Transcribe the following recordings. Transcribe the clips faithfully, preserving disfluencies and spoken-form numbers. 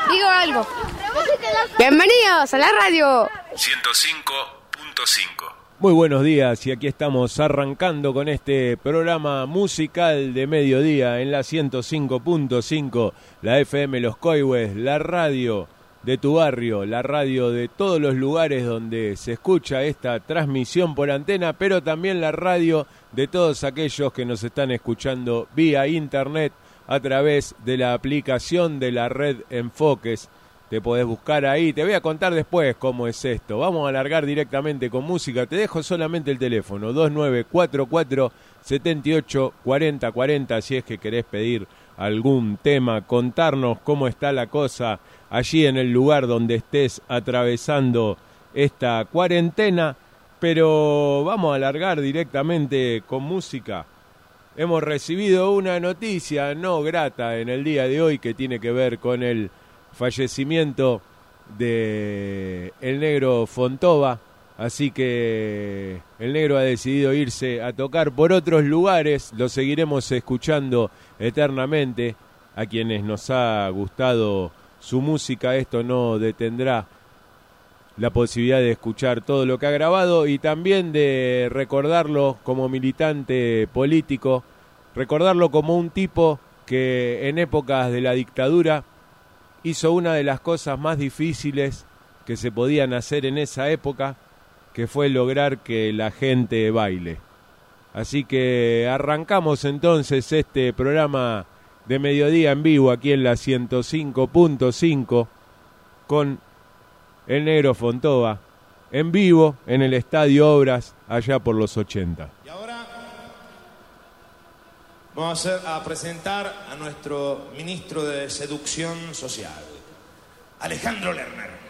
Digo algo. Bienvenidos a la radio. ciento cinco punto cinco. Muy buenos días, y aquí estamos arrancando con este programa musical de mediodía en la ciento cinco punto cinco, la F M Los Coihues, la radio de tu barrio, la radio de todos los lugares donde se escucha esta transmisión por antena, pero también la radio de todos aquellos que nos están escuchando vía internet a través de la aplicación de la red Enfoques. Te podés buscar ahí, te voy a contar después cómo es esto. Vamos a alargar directamente con música. Te dejo solamente el teléfono, dos nueve cuatro cuatro, siete ocho cuatro cero cuatro cero, si es que querés pedir algún tema, contarnos cómo está la cosa allí en el lugar donde estés atravesando esta cuarentena. Pero vamos a alargar directamente con música. Hemos recibido una noticia no grata en el día de hoy que tiene que ver con el fallecimiento de el negro Fontova, así que el negro ha decidido irse a tocar por otros lugares. Lo seguiremos escuchando eternamente. A quienes nos ha gustado su música, esto no detendrá la posibilidad de escuchar todo lo que ha grabado y también de recordarlo como militante político, recordarlo como un tipo que en épocas de la dictadura hizo una de las cosas más difíciles que se podían hacer en esa época, que fue lograr que la gente baile. Así que arrancamos entonces este programa de mediodía en vivo aquí en la ciento cinco punto cinco con el negro Fontova en vivo en el Estadio Obras allá por los ochenta. Y ahora vamos a, hacer, a presentar a nuestro ministro de Seducción Social, Alejandro Lerner.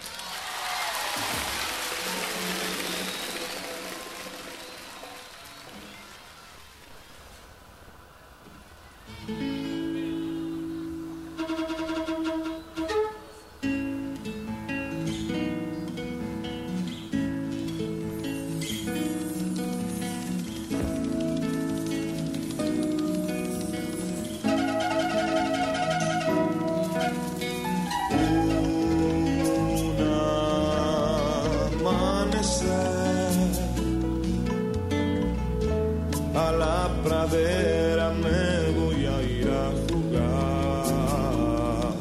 A la pradera me voy a ir a jugar.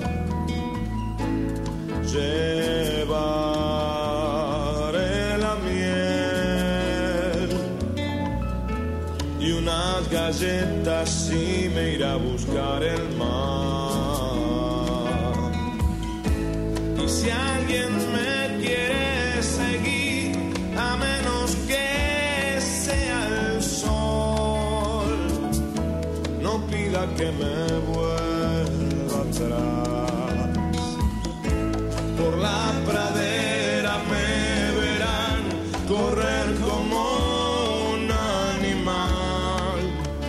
Llevaré la miel y unas galletas y me iré a buscar el mar. Y si alguien me quiere seguir, a menos que sea el sol, no pida que me vuelva atrás. Por la pradera me verán correr como un animal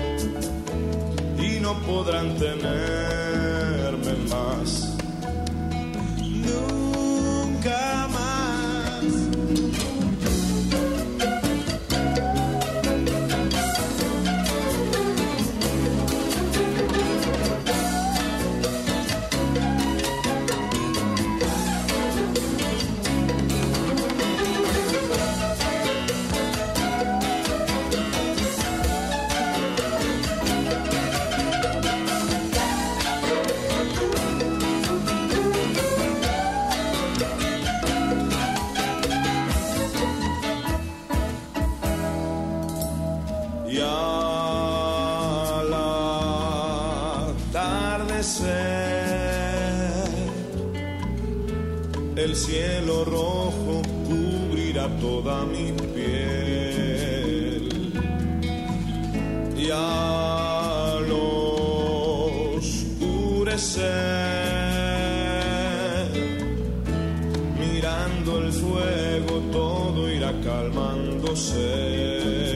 y no podrán tenerme más, nunca más. Y al atardecer el cielo rojo cubrirá toda mi piel, y al oscurecer, mirando el fuego, todo irá calmándose.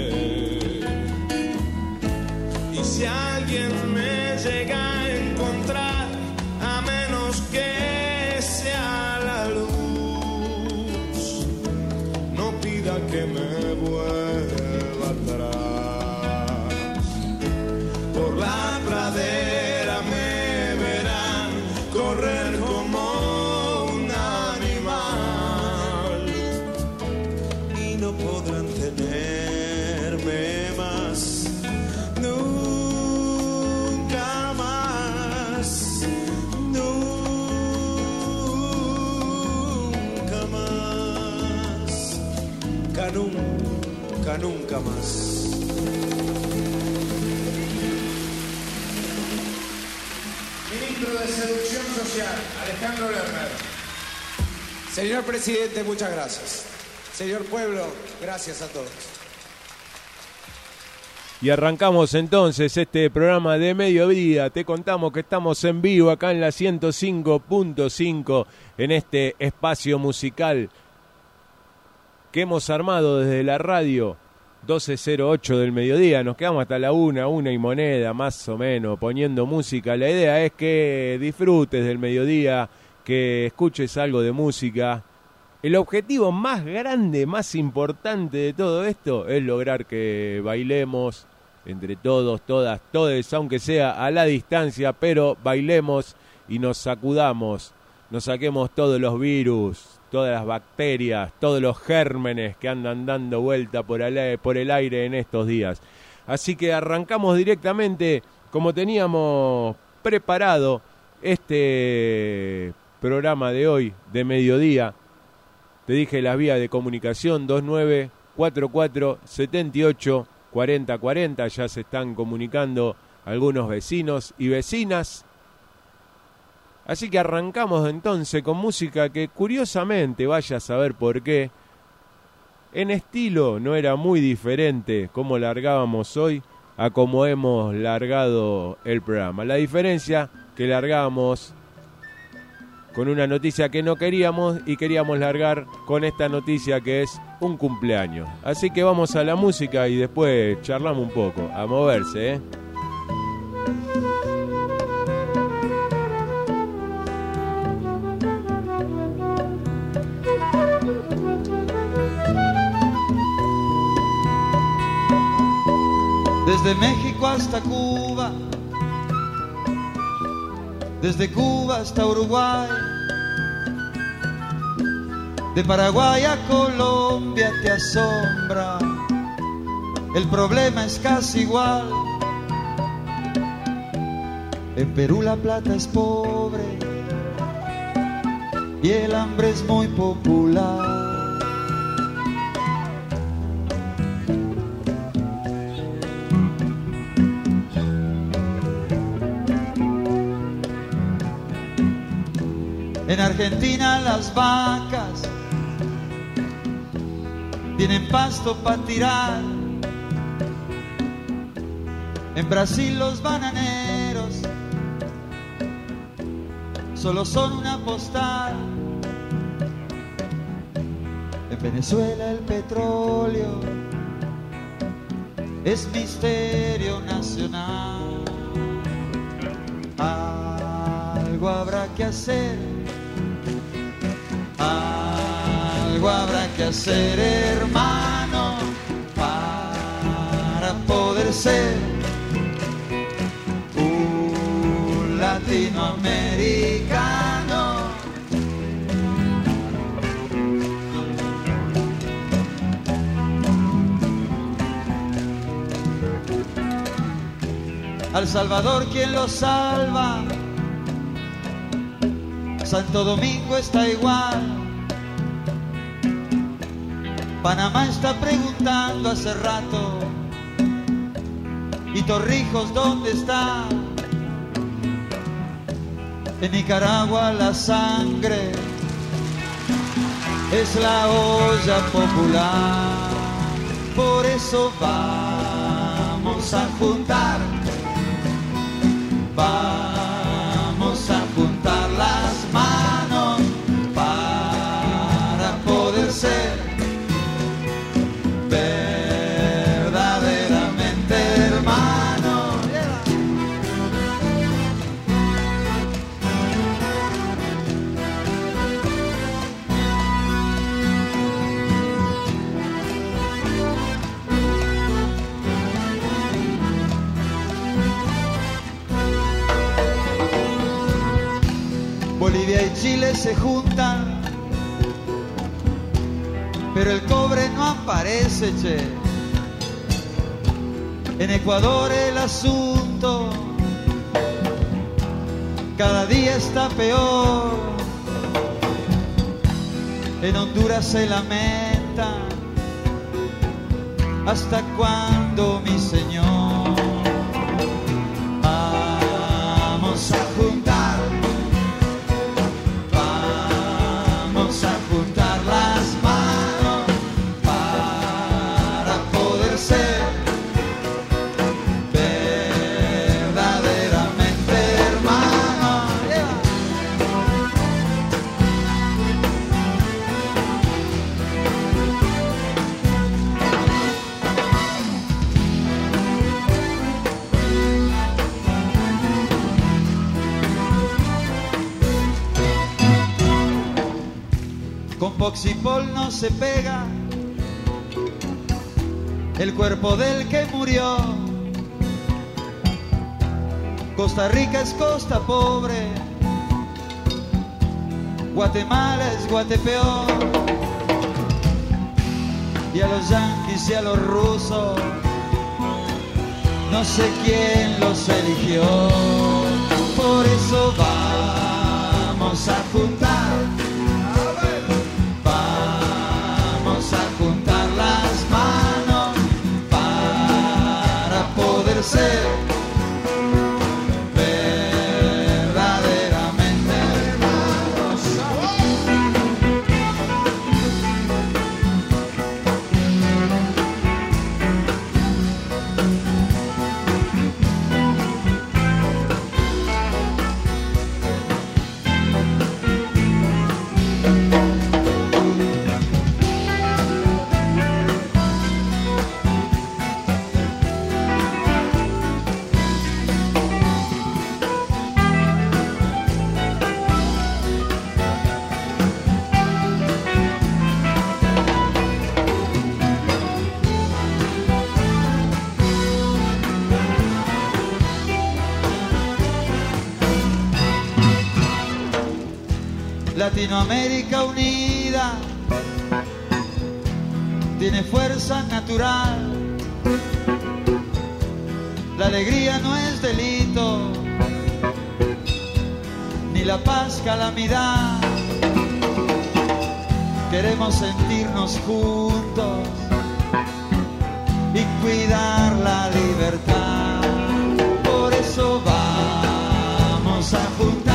Y si alguien me llega a encontrar, a menos que sea la luz, no pida que me vuelva atrás. Por la pradera me verán correr como nunca, nunca más. Ministro de Seducción Social, Alejandro Lerner. Señor presidente, muchas gracias. Señor pueblo, gracias a todos. Y arrancamos entonces este programa de mediodía. Te contamos que estamos en vivo acá en la ciento cinco punto cinco en este espacio musical que hemos armado desde la radio doce cero ocho del mediodía. Nos quedamos hasta la una, una y moneda más o menos poniendo música. La idea es que disfrutes del mediodía, que escuches algo de música. El objetivo más grande, más importante de todo esto es lograr que bailemos entre todos, todas, todes, aunque sea a la distancia, pero bailemos y nos sacudamos, nos saquemos todos los virus, todas las bacterias, todos los gérmenes que andan dando vuelta por el, por el aire en estos días. Así que arrancamos directamente, como teníamos preparado este programa de hoy, de mediodía. Te dije la vía de comunicación dos nueve cuatro cuatro siete ocho cuatro cero cuatro cero. Ya se están comunicando algunos vecinos y vecinas. Así que arrancamos entonces con música que curiosamente, vaya a saber por qué, en estilo no era muy diferente como largábamos hoy a como hemos largado el programa. La diferencia que largábamos con una noticia que no queríamos y queríamos largar con esta noticia que es un cumpleaños. Así que vamos a la música y después charlamos un poco. A moverse, ¿eh? Desde México hasta Cuba, desde Cuba hasta Uruguay, de Paraguay a Colombia te asombra, el problema es casi igual. En Perú la plata es pobre y el hambre es muy popular. En Argentina las vacas tienen pasto para tirar. En Brasil los bananeros solo son una postal. En Venezuela el petróleo es misterio nacional. Algo habrá que hacer, algo habrá que hacer, hermano, para poder ser un latinoamericano. Al Salvador, ¿quién lo salva? Santo Domingo está igual. Panamá está preguntando hace rato. ¿Y Torrijos dónde está? En Nicaragua la sangre es la olla popular. Por eso vamos a juntar, vamos a juntar las manos para poder ser verdaderamente hermanos. Bolivia y Chile se juntan, pero el cobre no aparece, che. En Ecuador el asunto cada día está peor. En Honduras se lamenta ¿Hasta cuándo, mi Señor? Vamos a juntar, vamos a juntar las manos para poder ser verdaderamente hermanos. Con Poxipol no se pega el cuerpo del que murió. Costa Rica es costa pobre, Guatemala es Guatepeor. Y a los yanquis y a los rusos no sé quién los eligió. Por eso vamos a juntar, vamos a juntar las manos para poder ser verdaderamente hermanos. Latinoamérica unida tiene fuerza natural. La alegría no es delito, ni la paz calamidad. Queremos sentirnos juntos y cuidar la libertad. Por eso vamos a juntar,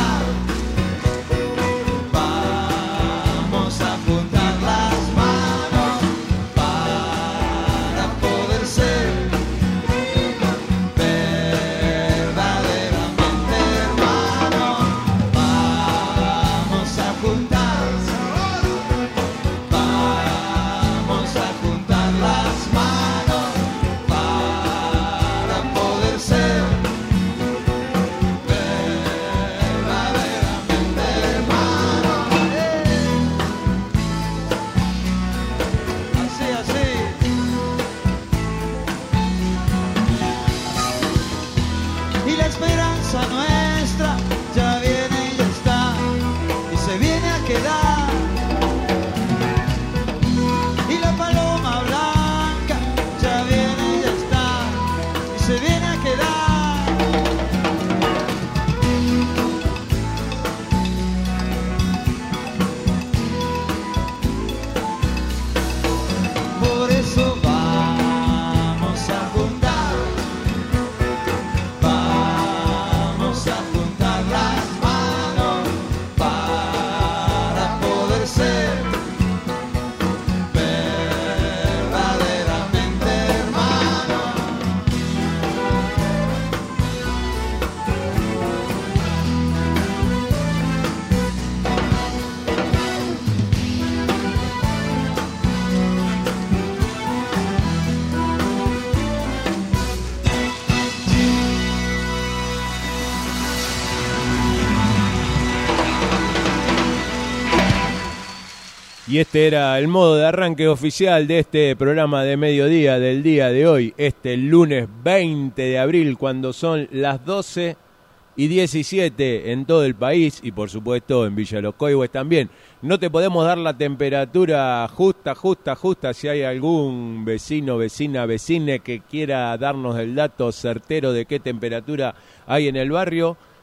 Y este era el modo de arranque oficial de este programa de mediodía del día de hoy, este lunes veinte de abril, cuando son las doce y diecisiete en todo el país y por supuesto en Villa Los Coihues también. No te podemos dar la temperatura justa, justa, justa, si hay algún vecino, vecina, vecine que quiera darnos el dato certero de qué temperatura hay en el barrio.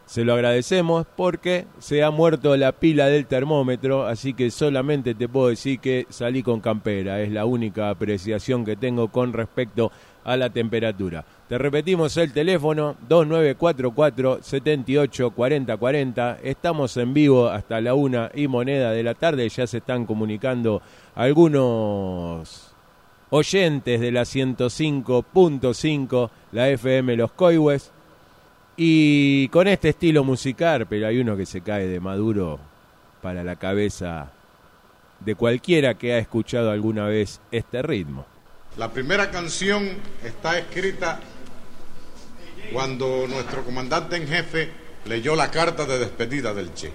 se lo agradecemos porque se ha muerto la pila del termómetro, así que solamente te puedo decir que salí con campera, es la única apreciación que tengo con respecto a la temperatura. Te repetimos el teléfono, dos nueve cuatro cuatro, siete ocho cuatro cero cuatro cero, estamos en vivo hasta la una y moneda de la tarde, ya se están comunicando algunos oyentes de la ciento cinco punto cinco, la F M Los Coihues. Y con este estilo musical, pero hay uno que se cae de maduro para la cabeza de cualquiera que ha escuchado alguna vez este ritmo. La primera canción está escrita cuando nuestro comandante en jefe leyó la carta de despedida del Che.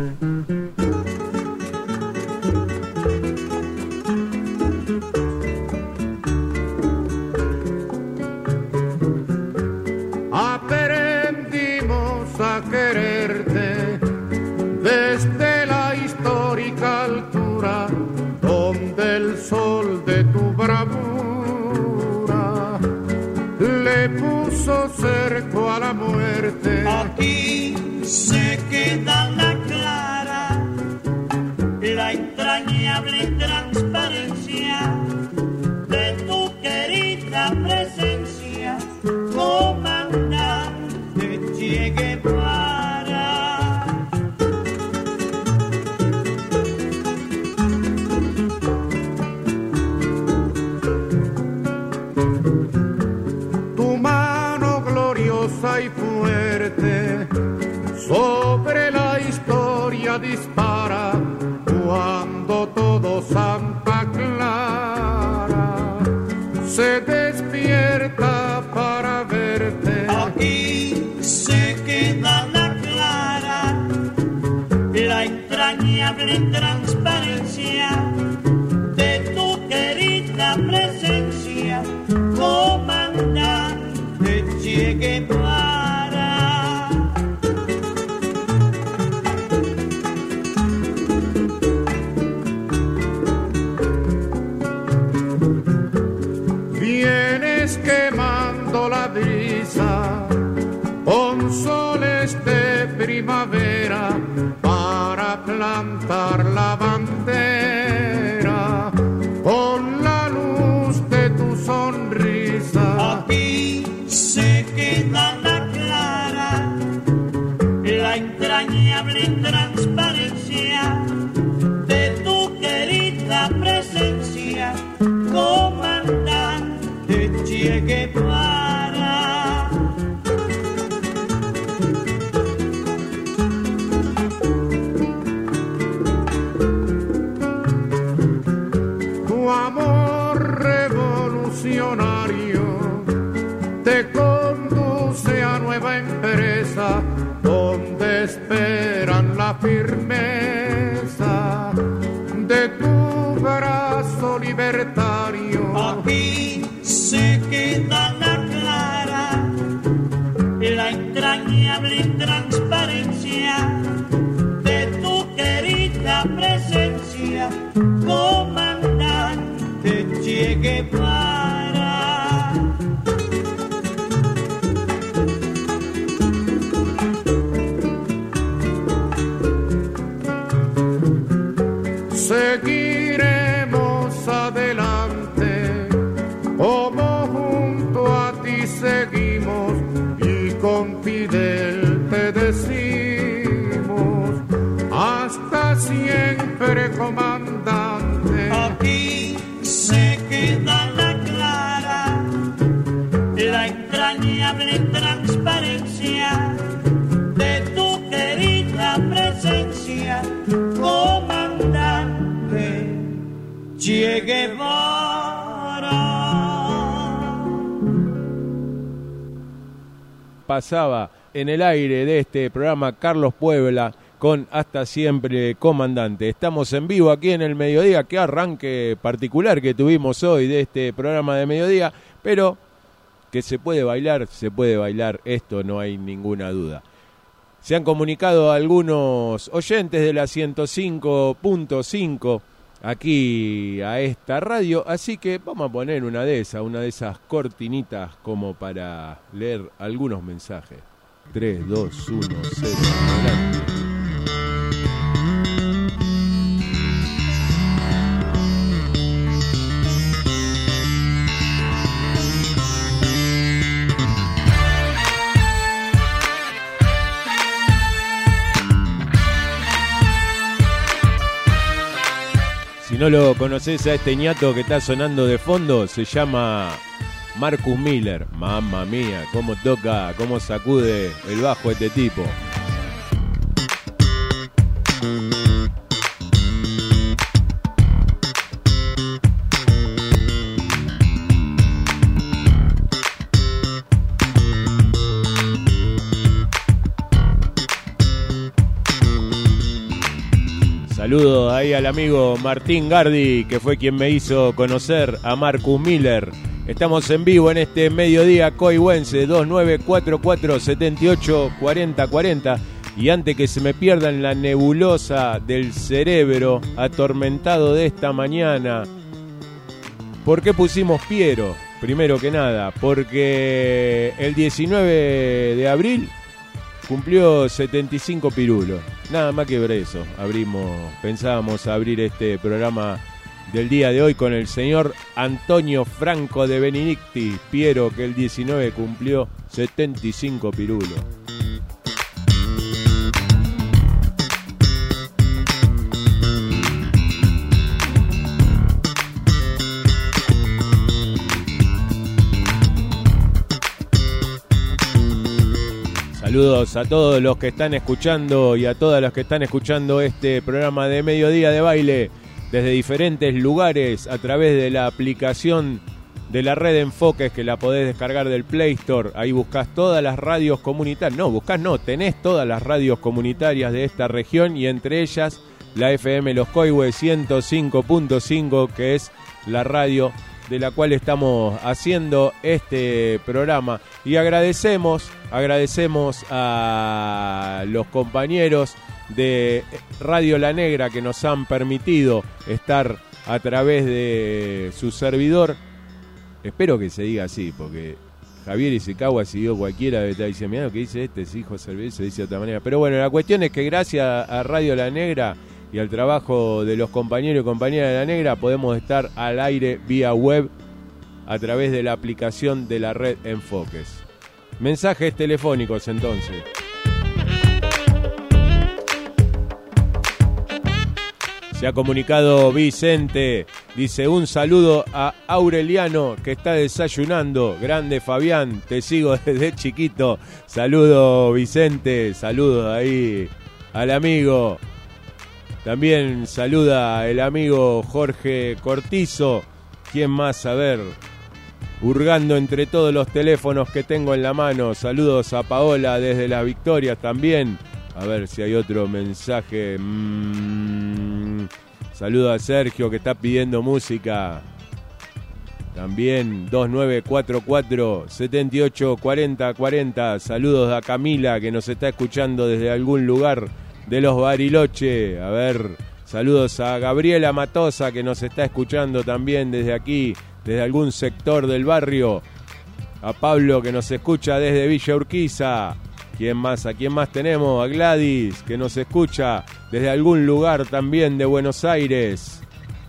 A quererte desde la histórica altura donde el sol de tu bravura le puso cerco a la muerte. Aquí se queda la clara, la entrañable transparencia de tu querida presencia, comandante Che Guevara. Tu mano gloriosa y fuerte sobre la historia dispara cuando todo Santa Clara se despierta para verte. Aquí se queda la clara, la entrañable transparencia de tu querida presencia, comandante Che Guevara. Vienes quemando la brisa con soles de primavera para plantar la bandera con la luz de tu sonrisa. Aquí se queda la clara, la entrañable transparencia de tu querida presencia, comandante Che Guevara. Tu amor revolucionario te conduce a nueva empresa donde esperan la firmeza de tu brazo libertario. Aquí se queda la clara, la entrañable transparencia de tu querida presencia, comandante Che Guevara. Seguiremos adelante como junto a ti seguimos y con Fidel te decimos hasta siempre, comandante. Aquí se queda la clara, la entrañable transparencia de tu querida presencia, comandante Che Guevara. Pasaba en el aire de este programa Carlos Puebla con Hasta Siempre, comandante. Estamos en vivo aquí en el mediodía, qué arranque particular que tuvimos hoy de este programa de mediodía, pero que se puede bailar, se puede bailar, esto no hay ninguna duda. Se han comunicado algunos oyentes de la ciento cinco punto cinco aquí a esta radio, así que vamos a poner una de esas, una de esas cortinitas como para leer algunos mensajes. tres, dos, uno, cero. Adelante. Si no lo conoces a este ñato que está sonando de fondo, se llama Marcus Miller. Mamma mía, cómo toca, cómo sacude el bajo este tipo. Saludos ahí al amigo Martín Gardi, que fue quien me hizo conocer a Marcus Miller. Estamos en vivo en este mediodía coihuense, dos nueve cuatro cuatro, siete ocho, cuatro cero cuatro cero. Y antes que se me pierda en la nebulosa del cerebro atormentado de esta mañana, ¿por qué pusimos Piero? Primero que nada, porque el diecinueve de abril cumplió setenta y cinco pirulos. Nada más que ver eso. Abrimos, pensábamos abrir este programa del día de hoy con el señor Antonio Franco de Benedicti, Piero, que el diecinueve cumplió setenta y cinco pirulos. Saludos a todos los que están escuchando y a todas las que están escuchando este programa de Mediodía de Baile desde diferentes lugares a través de la aplicación de la red Enfoques, que la podés descargar del Play Store. Ahí buscás todas las radios comunitarias. No, buscás no, tenés todas las radios comunitarias de esta región y entre ellas la F M Los Coihues ciento cinco punto cinco, que es la radio de la cual estamos haciendo este programa. Y agradecemos, agradecemos a los compañeros de Radio La Negra que nos han permitido estar a través de su servidor. Espero que se diga así, porque Javier Isikawa siguió cualquiera de estar diciendo, mirá lo que dice este, es hijo de servidor, se dice de otra manera. Pero bueno, la cuestión es que gracias a Radio La Negra y al trabajo de los compañeros y compañeras de La Negra podemos estar al aire vía web a través de la aplicación de la red Enfoques. Mensajes telefónicos entonces. Se ha comunicado Vicente, dice un saludo a Aureliano que está desayunando. Grande Fabián, te sigo desde chiquito. Saludo Vicente, saludo ahí al amigo. También saluda el amigo Jorge Cortizo. ¿Quién más? A ver, hurgando entre todos los teléfonos que tengo en la mano. Saludos a Paola desde Las Victorias también. A ver si hay otro mensaje. Mm, saludo a Sergio que está pidiendo música. También dos nueve cuatro cuatro, siete ocho, cuatro cero cuatro cero. Saludos a Camila que nos está escuchando desde algún lugar de los Bariloche. A ver, saludos a Gabriela Matosa que nos está escuchando también desde aquí, desde algún sector del barrio. A Pablo que nos escucha desde Villa Urquiza. ¿Quién más? ¿A quién más tenemos? A Gladys que nos escucha desde algún lugar también de Buenos Aires.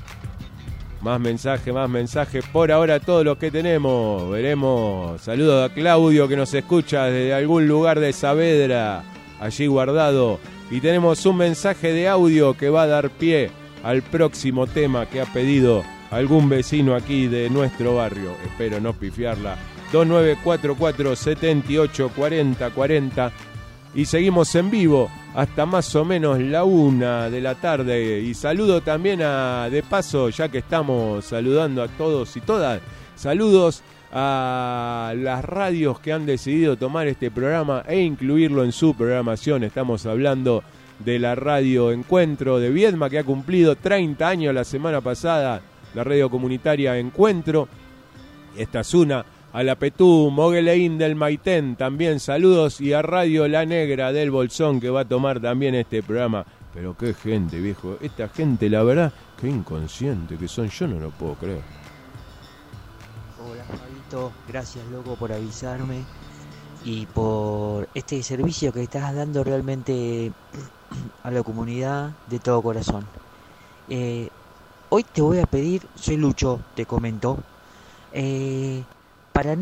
Más mensaje, más mensaje. Por ahora todo lo que tenemos. Veremos. Saludos a Claudio que nos escucha desde algún lugar de Saavedra, allí guardado. Y tenemos un mensaje de audio que va a dar pie al próximo tema que ha pedido algún vecino aquí de nuestro barrio. Espero no pifiarla. dos nueve cuatro cuatro, siete ocho, cuatro cero cuatro cero. Y seguimos en vivo hasta más o menos la una de la tarde. Y saludo también a, de paso, ya que estamos saludando a todos y todas, saludos a las radios que han decidido tomar este programa e incluirlo en su programación. Estamos hablando de la radio Encuentro de Viedma, que ha cumplido treinta años la semana pasada, la radio comunitaria Encuentro. Esta es una. A la Petú, Mogueleín del Maitén, también saludos. Y a Radio La Negra del Bolsón, que va a tomar también este programa. Pero qué gente, viejo. Esta gente, la verdad, qué inconsciente que son. Yo no lo puedo creer. Hola, Fabito. Gracias, loco, por avisarme. y por este servicio que estás dando realmente a la comunidad de todo corazón. Eh, hoy te voy a pedir, soy Lucho, te comento, eh, para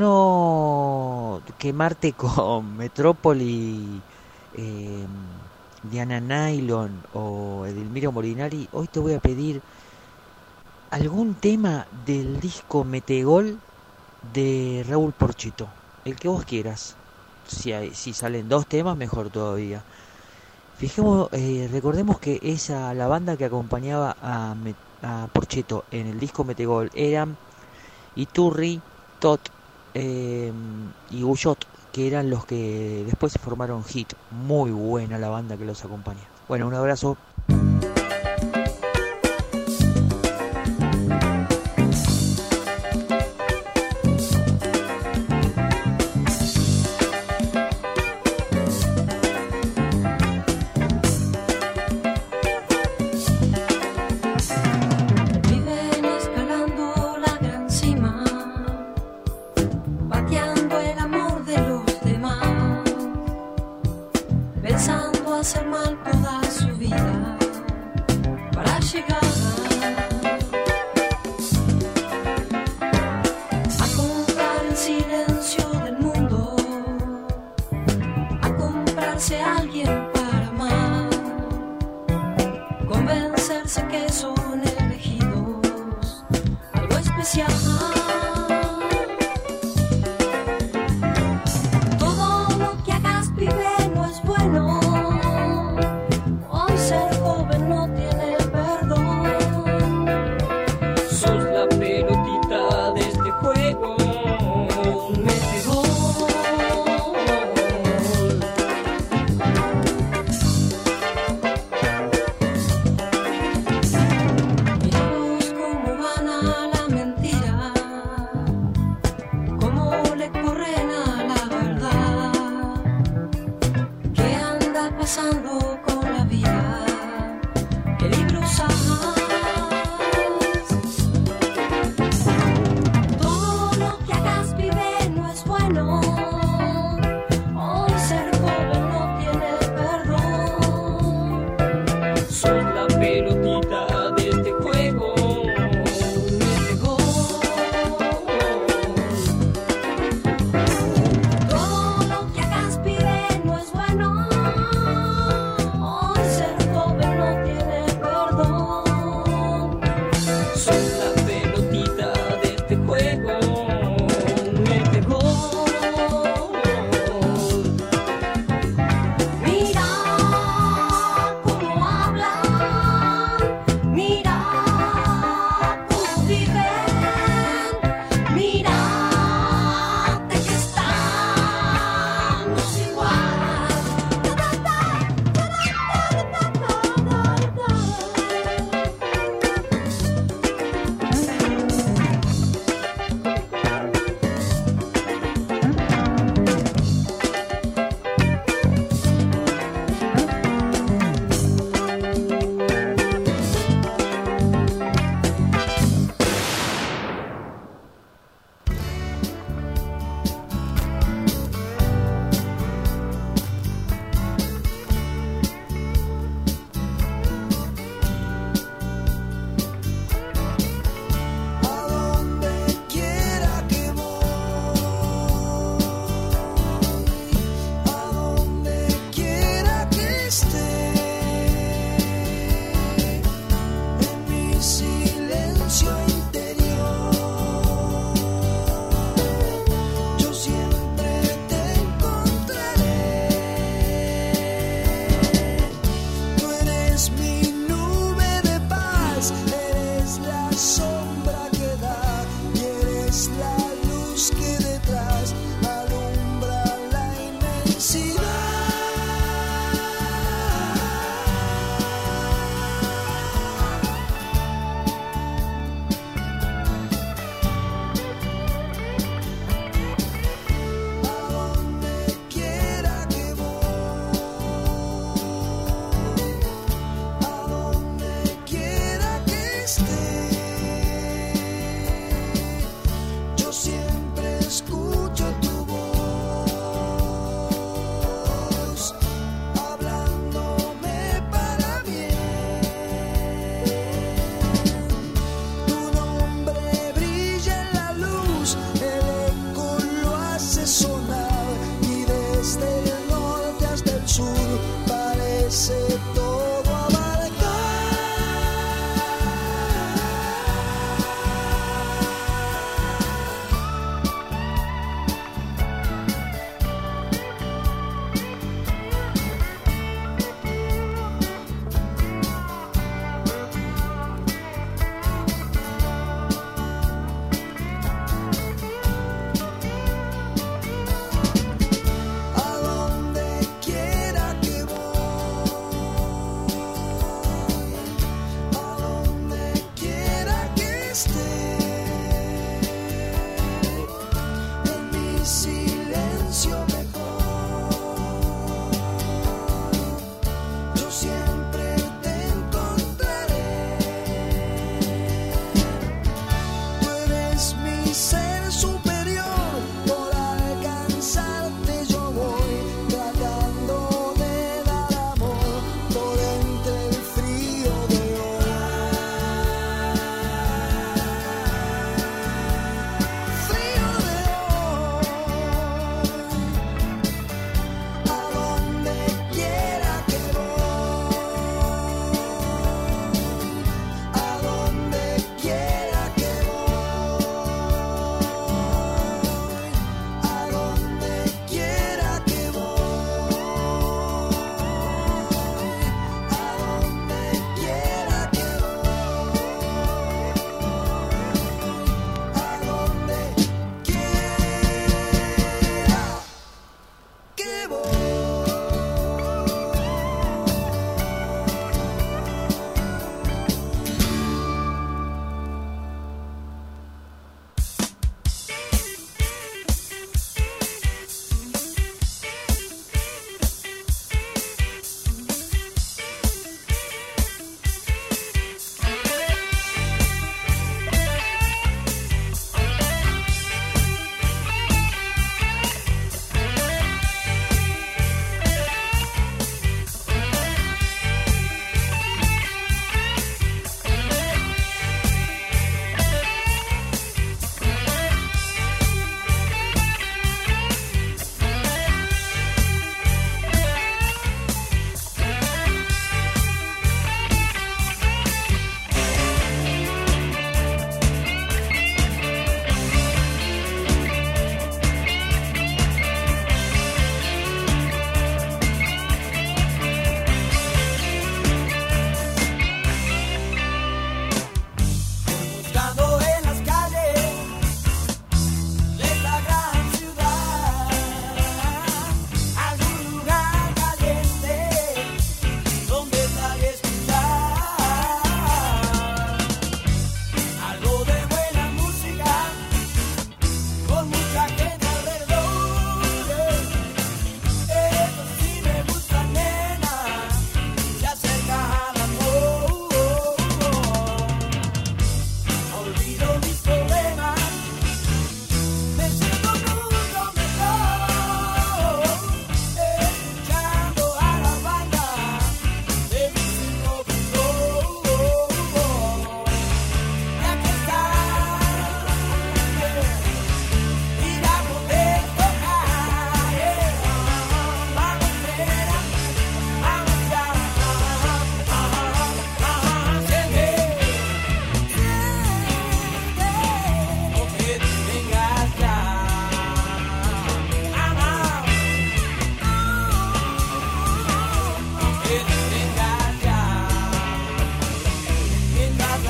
no quemarte con Metrópoli, eh, Diana Nylon o Edelmiro Molinari, hoy te voy a pedir algún tema del disco Metegol de Raúl Porcheto, el que vos quieras. Si, hay, si salen dos temas, mejor todavía. Fijemos, eh, recordemos que esa la banda que acompañaba a, a Porcheto en el disco Metegol eran Iturri, Tot eh, y Guyot, que eran los que después formaron Hit. Muy buena la banda que los acompaña. Bueno, un abrazo. Mentira.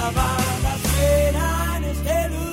la banda suena en este lugar.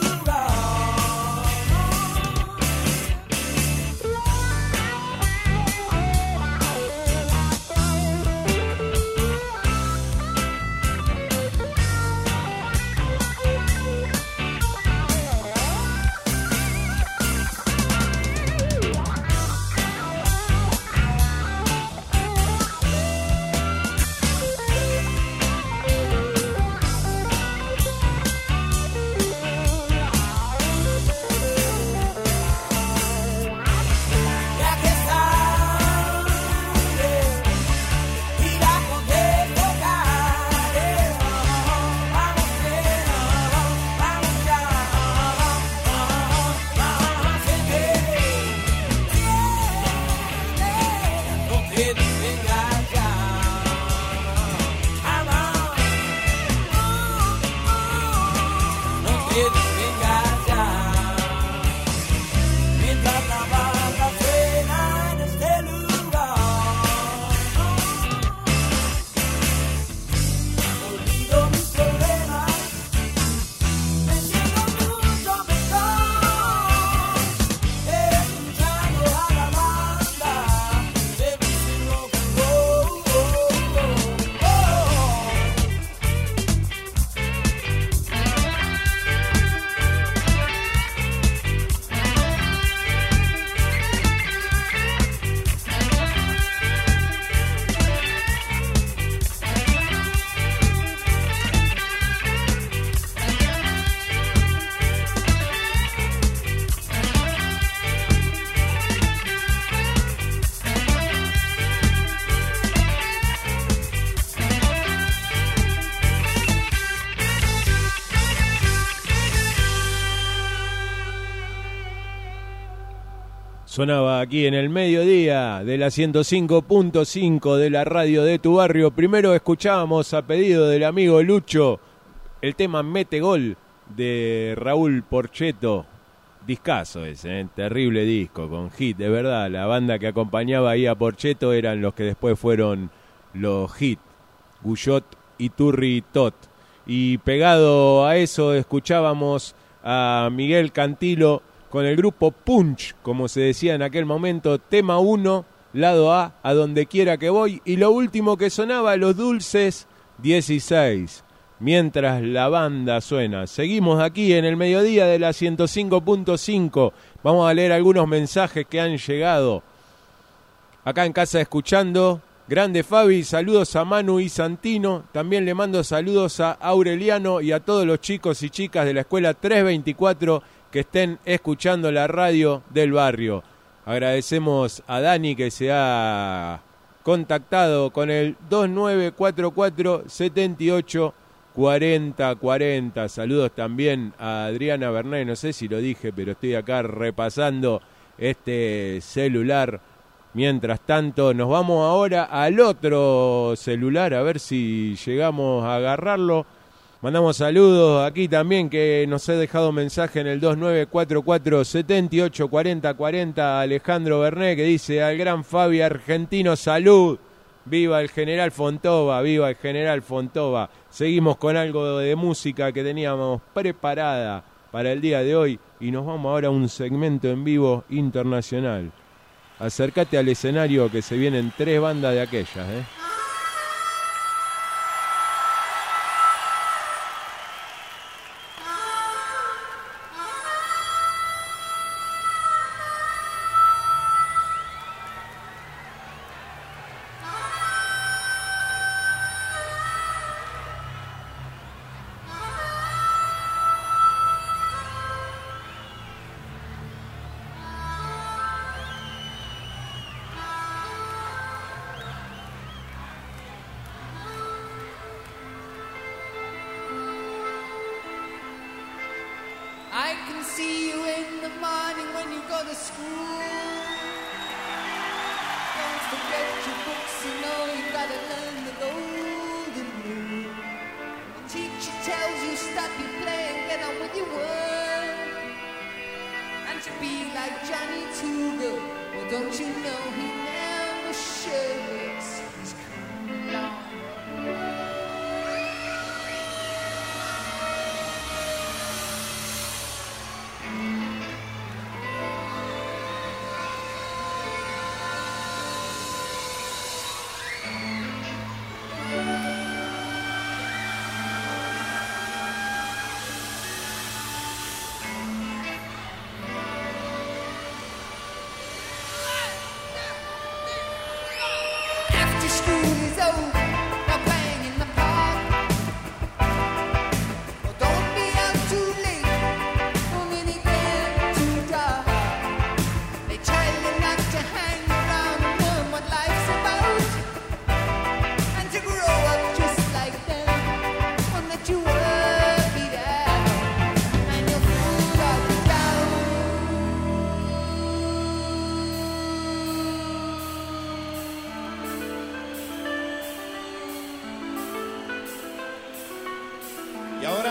Sonaba aquí en el mediodía de la ciento cinco punto cinco de la radio de tu barrio. Primero escuchábamos a pedido del amigo Lucho el tema Mete Gol de Raúl Porchetto. Discazo ese, ¿eh? Terrible disco con hit, de verdad. La banda que acompañaba ahí a Porchetto eran los que después fueron los hit, Guyot, Iturri y Tot. Y pegado a eso escuchábamos a Miguel Cantilo con el grupo Punch, como se decía en aquel momento, tema uno, lado A, A Donde Quiera Que Voy, y lo último que sonaba, Los Dulces dieciséis, mientras la banda suena. Seguimos aquí en el mediodía de la ciento cinco punto cinco, vamos a leer algunos mensajes que han llegado acá en casa escuchando. Grande Fabi, saludos a Manu y Santino, también le mando saludos a Aureliano y a todos los chicos y chicas de la escuela trescientos veinticuatro que estén escuchando la radio del barrio. Agradecemos a Dani que se ha contactado con el dos nueve cuatro cuatro, siete ocho, cuatro cero cuatro cero. Saludos también a Adriana Bernet, no sé si lo dije, pero estoy acá repasando este celular. Mientras tanto, nos vamos ahora al otro celular, a ver si llegamos a agarrarlo. Mandamos saludos aquí también, que nos ha dejado mensaje en el dos nueve cuatro cuatro, siete ocho, cuatro cero cuatro cero, Alejandro Bernet, que dice: al gran Fabi argentino, salud, viva el general Fontova, viva el general Fontova. Seguimos con algo de música que teníamos preparada para el día de hoy y nos vamos ahora a un segmento en vivo internacional. Acércate al escenario que se vienen tres bandas de aquellas, ¿eh? Y ahora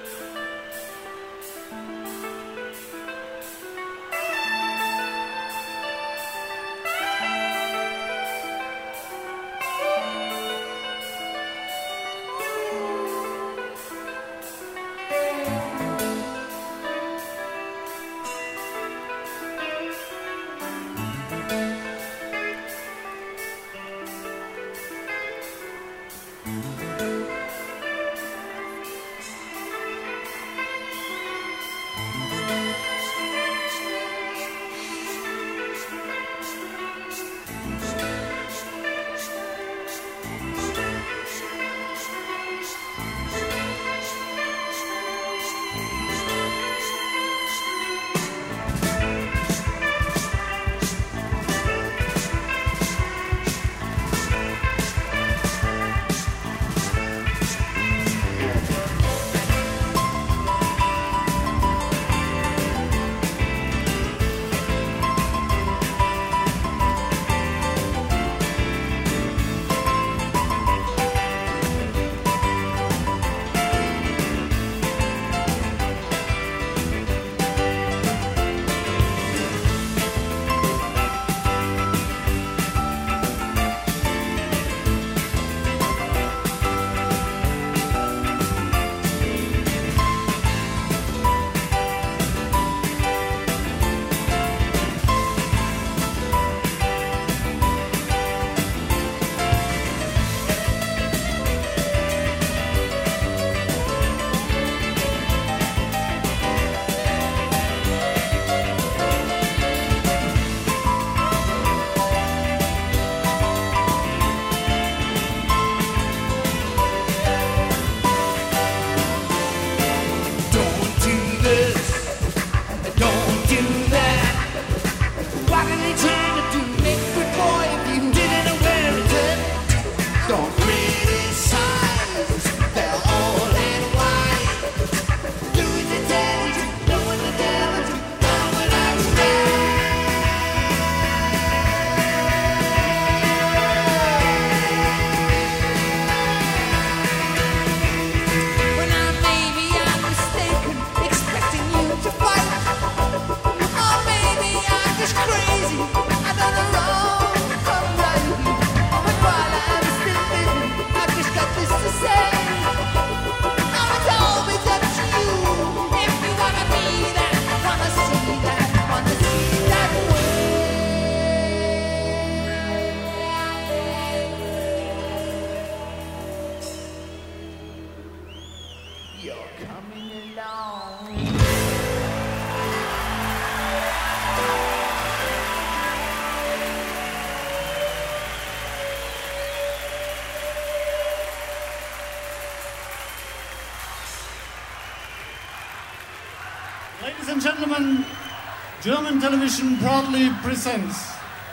Ladies and gentlemen, German television proudly presents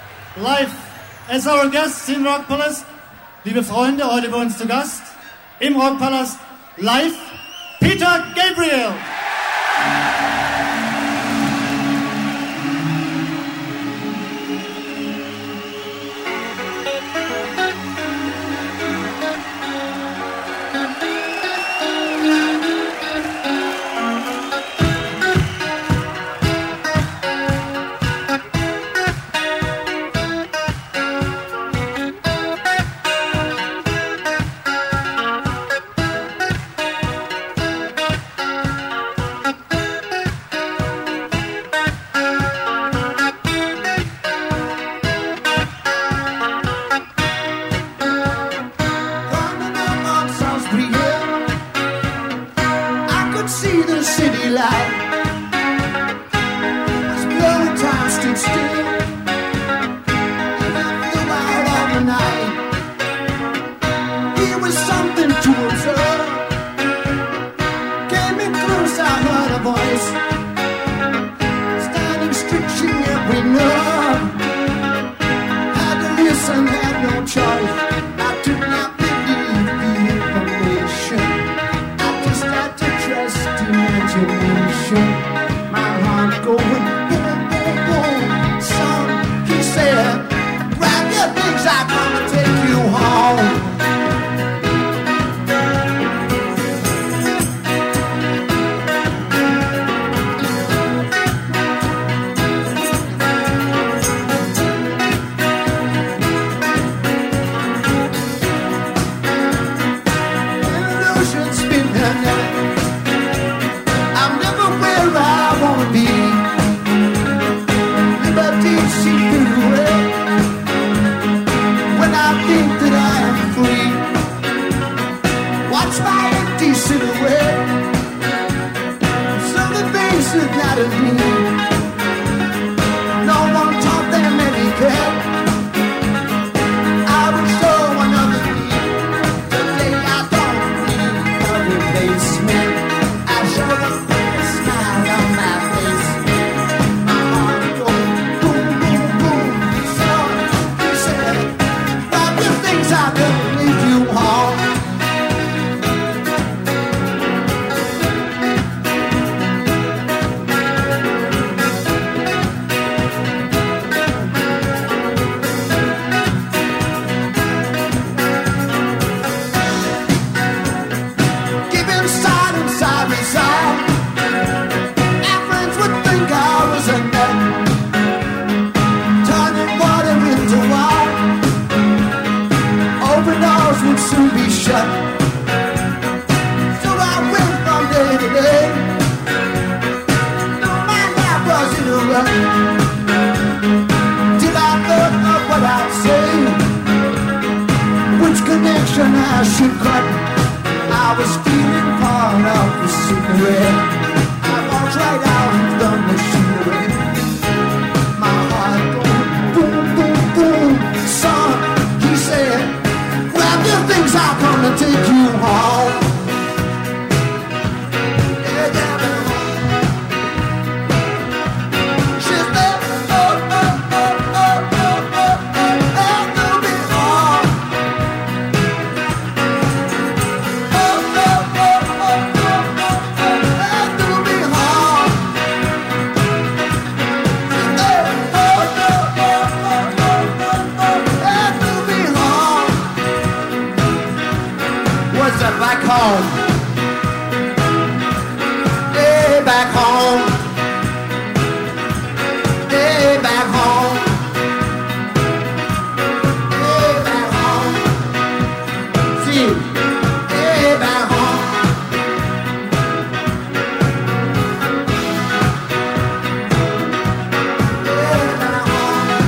live as our guests in Rockpalast. Liebe Freunde, heute bei uns zu Gast im Rockpalast live Peter Gabriel. connection. My heart going boom, boom, boom. Son, he said, grab your things, I'm gonna take you home. I should cut. I was feeling part of the cigarette. I walked right out of the machinery. My heart going boom, boom, boom. Son, he said, grab your things, I'm gonna take you home. Yeah, yeah, man. She said, oh, oh, oh, oh, oh, oh, oh, oh, you'll be home. Back home, hey, back home, hey, back home, hey, back home, see, hey, back home. Hey, back home.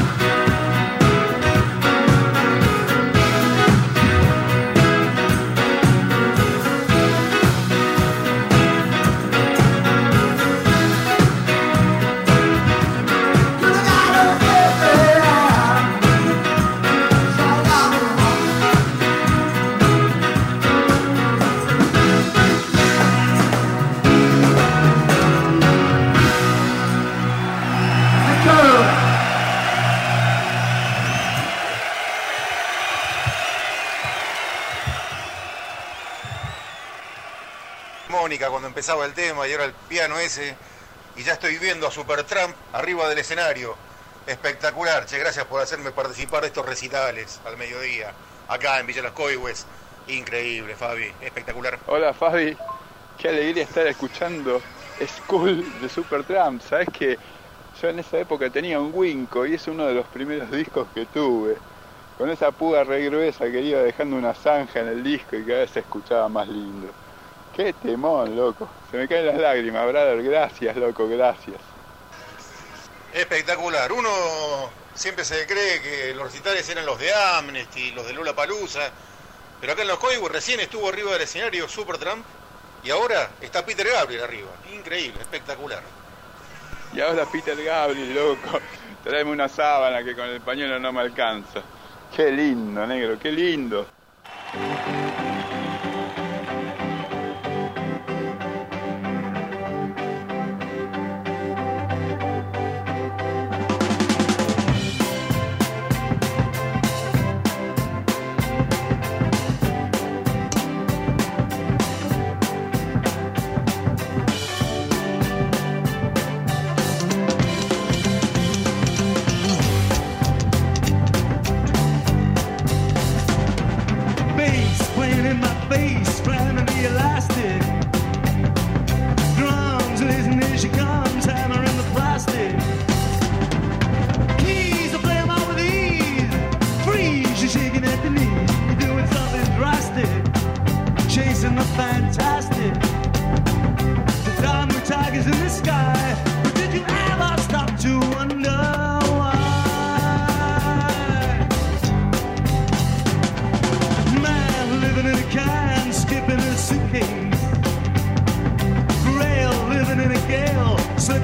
Cuando empezaba el tema y ahora el piano ese, y ya estoy viendo a Supertramp arriba del escenario. Espectacular, che, gracias por hacerme participar de estos recitales al mediodía, acá en Villa Las Coihues. Increíble, Fabi, espectacular. Hola, Fabi, qué alegría estar escuchando School de Supertramp. Sabes que yo en esa época tenía un Winco y es uno de los primeros discos que tuve. Con esa puga re gruesa que iba dejando una zanja en el disco y cada vez se escuchaba más lindo. Qué temón, loco. Se me caen las lágrimas, brother. Gracias, loco, gracias. Espectacular. Uno siempre se cree que los recitales eran los de Amnesty, los de Lollapalooza, pero acá en los Coihues recién estuvo arriba del escenario Supertramp y ahora está Peter Gabriel arriba. Increíble, espectacular. Y ahora Peter Gabriel, loco. Tráeme una sábana que con el pañuelo no me alcanza. Qué lindo, negro, qué lindo.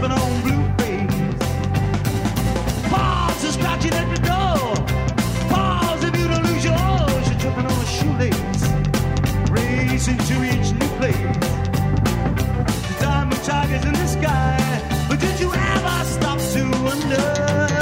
tripping on blue face. Pause is scratching at the door. Pause if you don't lose yours. You're tripping on a shoelace, racing to each new place. The diamond tigers in the sky, but did you ever stop to wonder?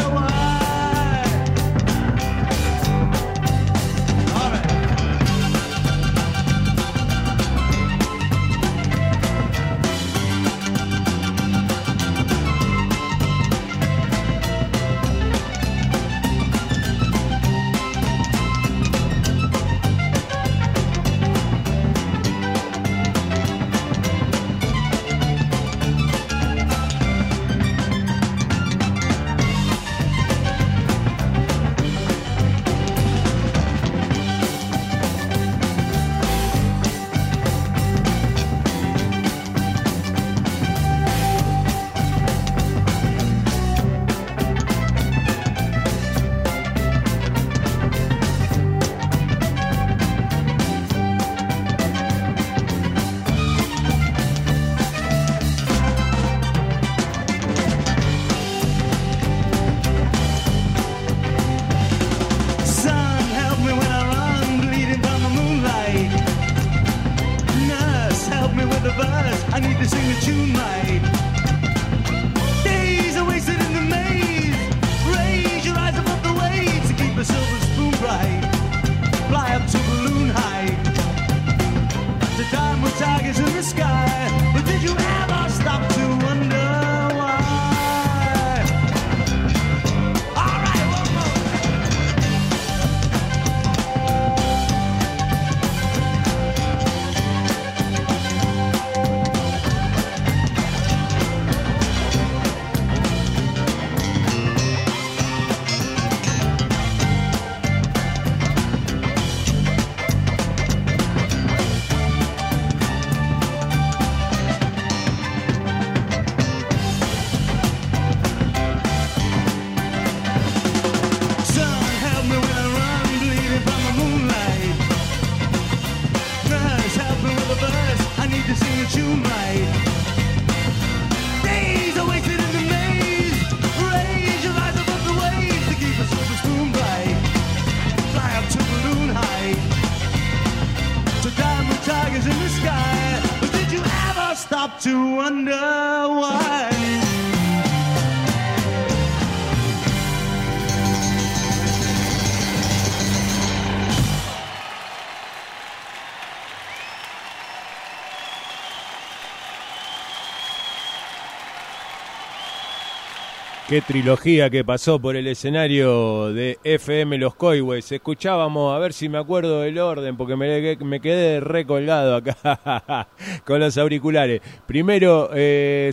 Qué trilogía que pasó por el escenario de F M Los Coihues. Escuchábamos, a ver si me acuerdo del orden, porque me, me quedé recolgado acá con los auriculares. Primero eh,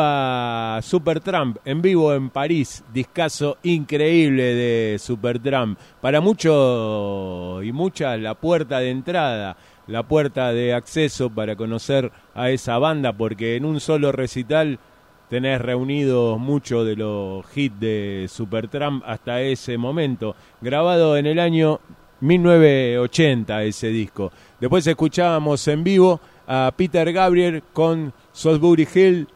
sonaba Supertramp en vivo en París, discazo increíble de Supertramp. Para muchos y muchas la puerta de entrada, la puerta de acceso para conocer a esa banda, porque en un solo recital tenés reunidos muchos de los hits de Supertramp hasta ese momento. Grabado en el año mil novecientos ochenta ese disco. Después escuchábamos en vivo a Peter Gabriel con Salisbury Hill.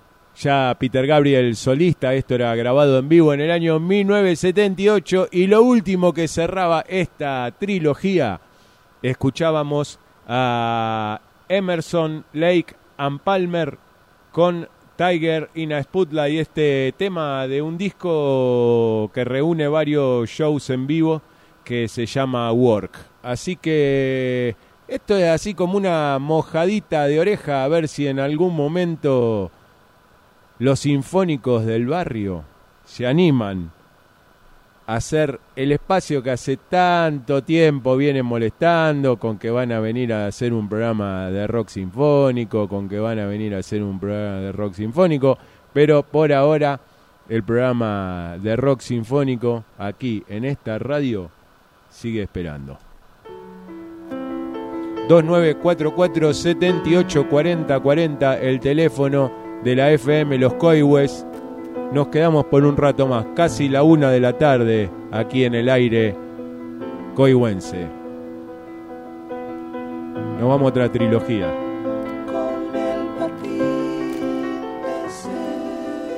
Ya Peter Gabriel solista, esto era grabado en vivo en el año mil novecientos setenta y ocho. Y lo último que cerraba esta trilogía, escuchábamos a Emerson, Lake and Palmer con Tiger in a Spotlight, este tema de un disco que reúne varios shows en vivo que se llama Work. Así que esto es así como una mojadita de oreja, a ver si en algún momento los sinfónicos del barrio se animan a hacer el espacio que hace tanto tiempo vienen molestando, con que van a venir a hacer un programa de rock sinfónico, con que van a venir a hacer un programa de rock sinfónico, pero por ahora el programa de rock sinfónico aquí en esta radio sigue esperando. dos nueve cuatro cuatro, siete ocho cuatro cero cuatro cero, el teléfono de la F M Los Coihues. Nos quedamos por un rato más, casi la una de la tarde, aquí en el aire coihuense. Nos vamos a otra trilogía. Con el patín de ser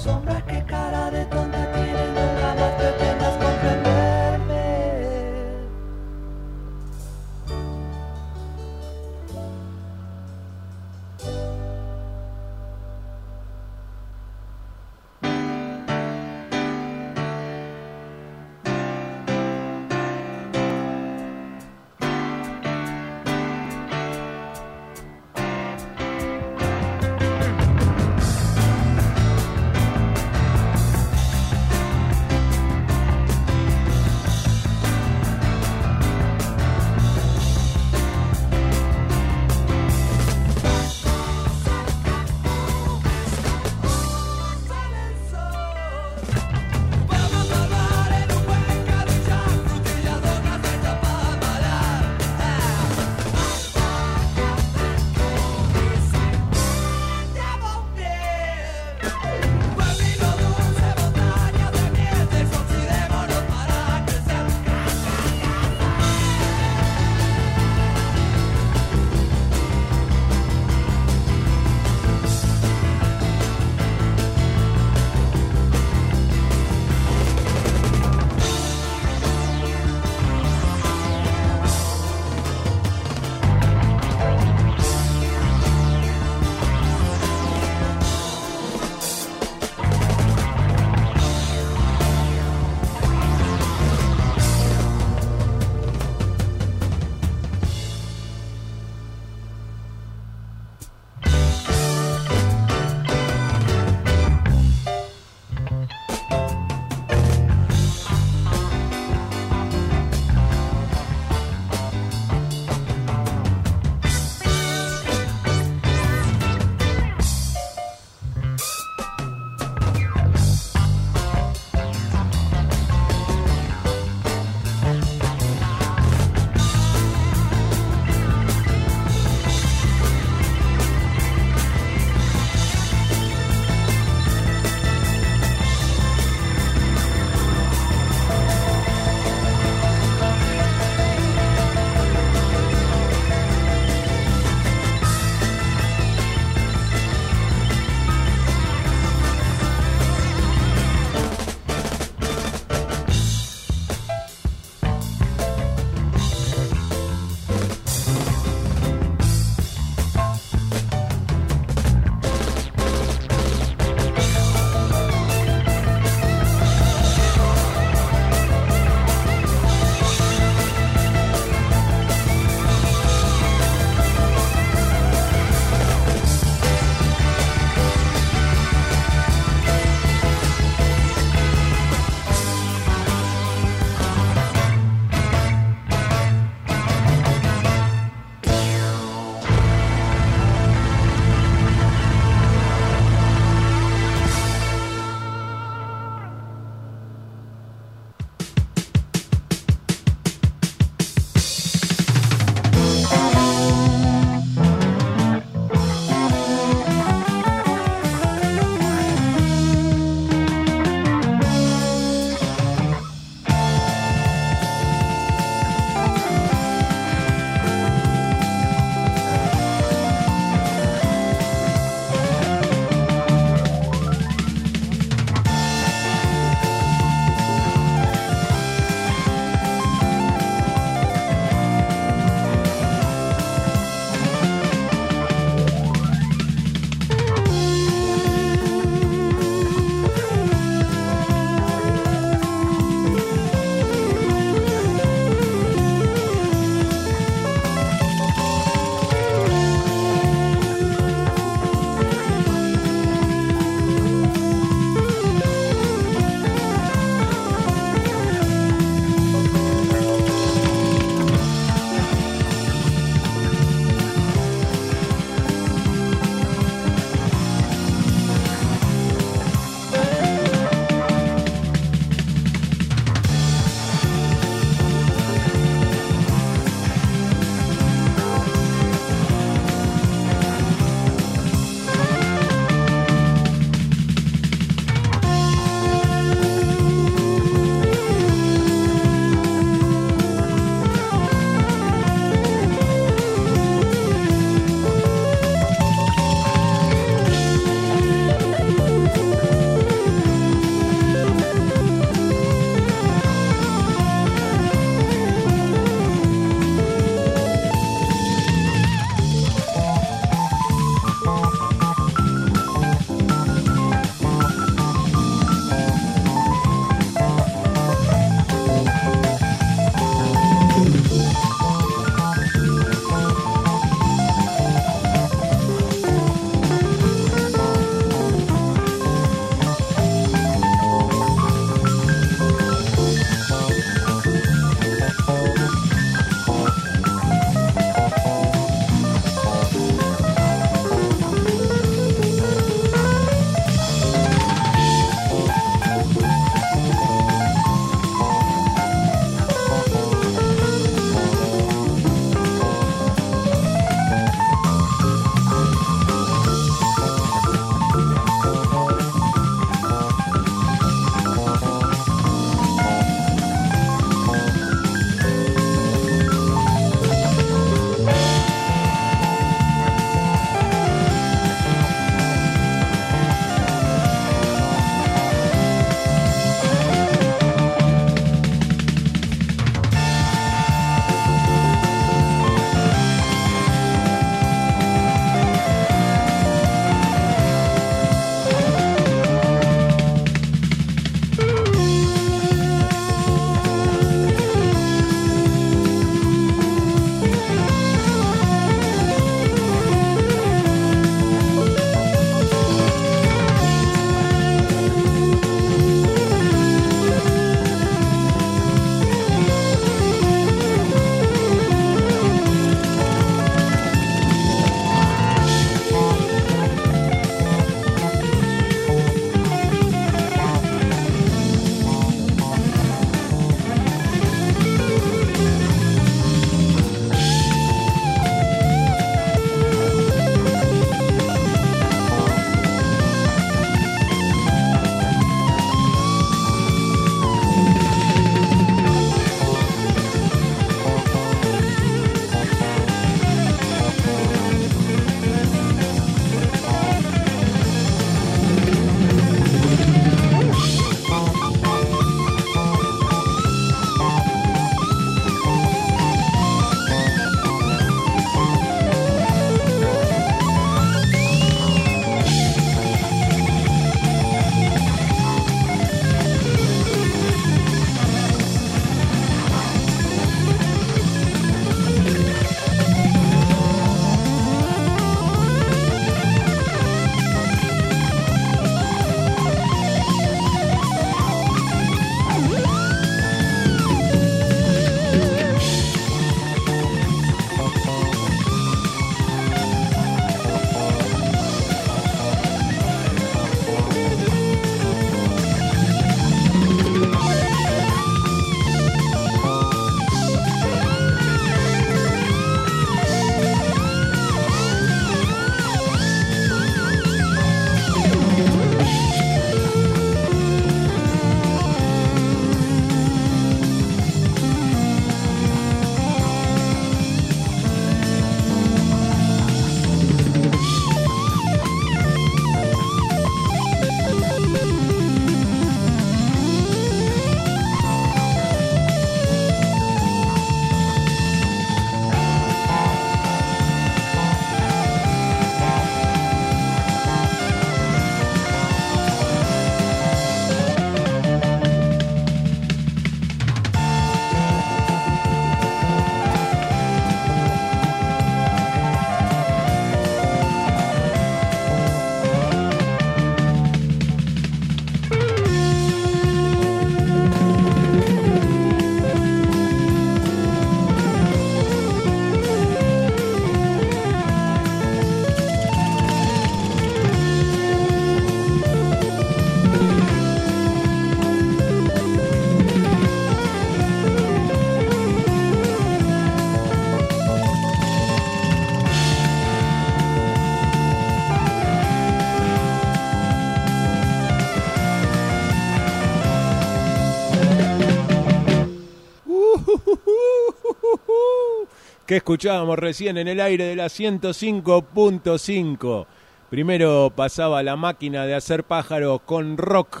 que escuchábamos recién en el aire de la ciento cinco punto cinco. Primero pasaba La Máquina de Hacer Pájaros con rock.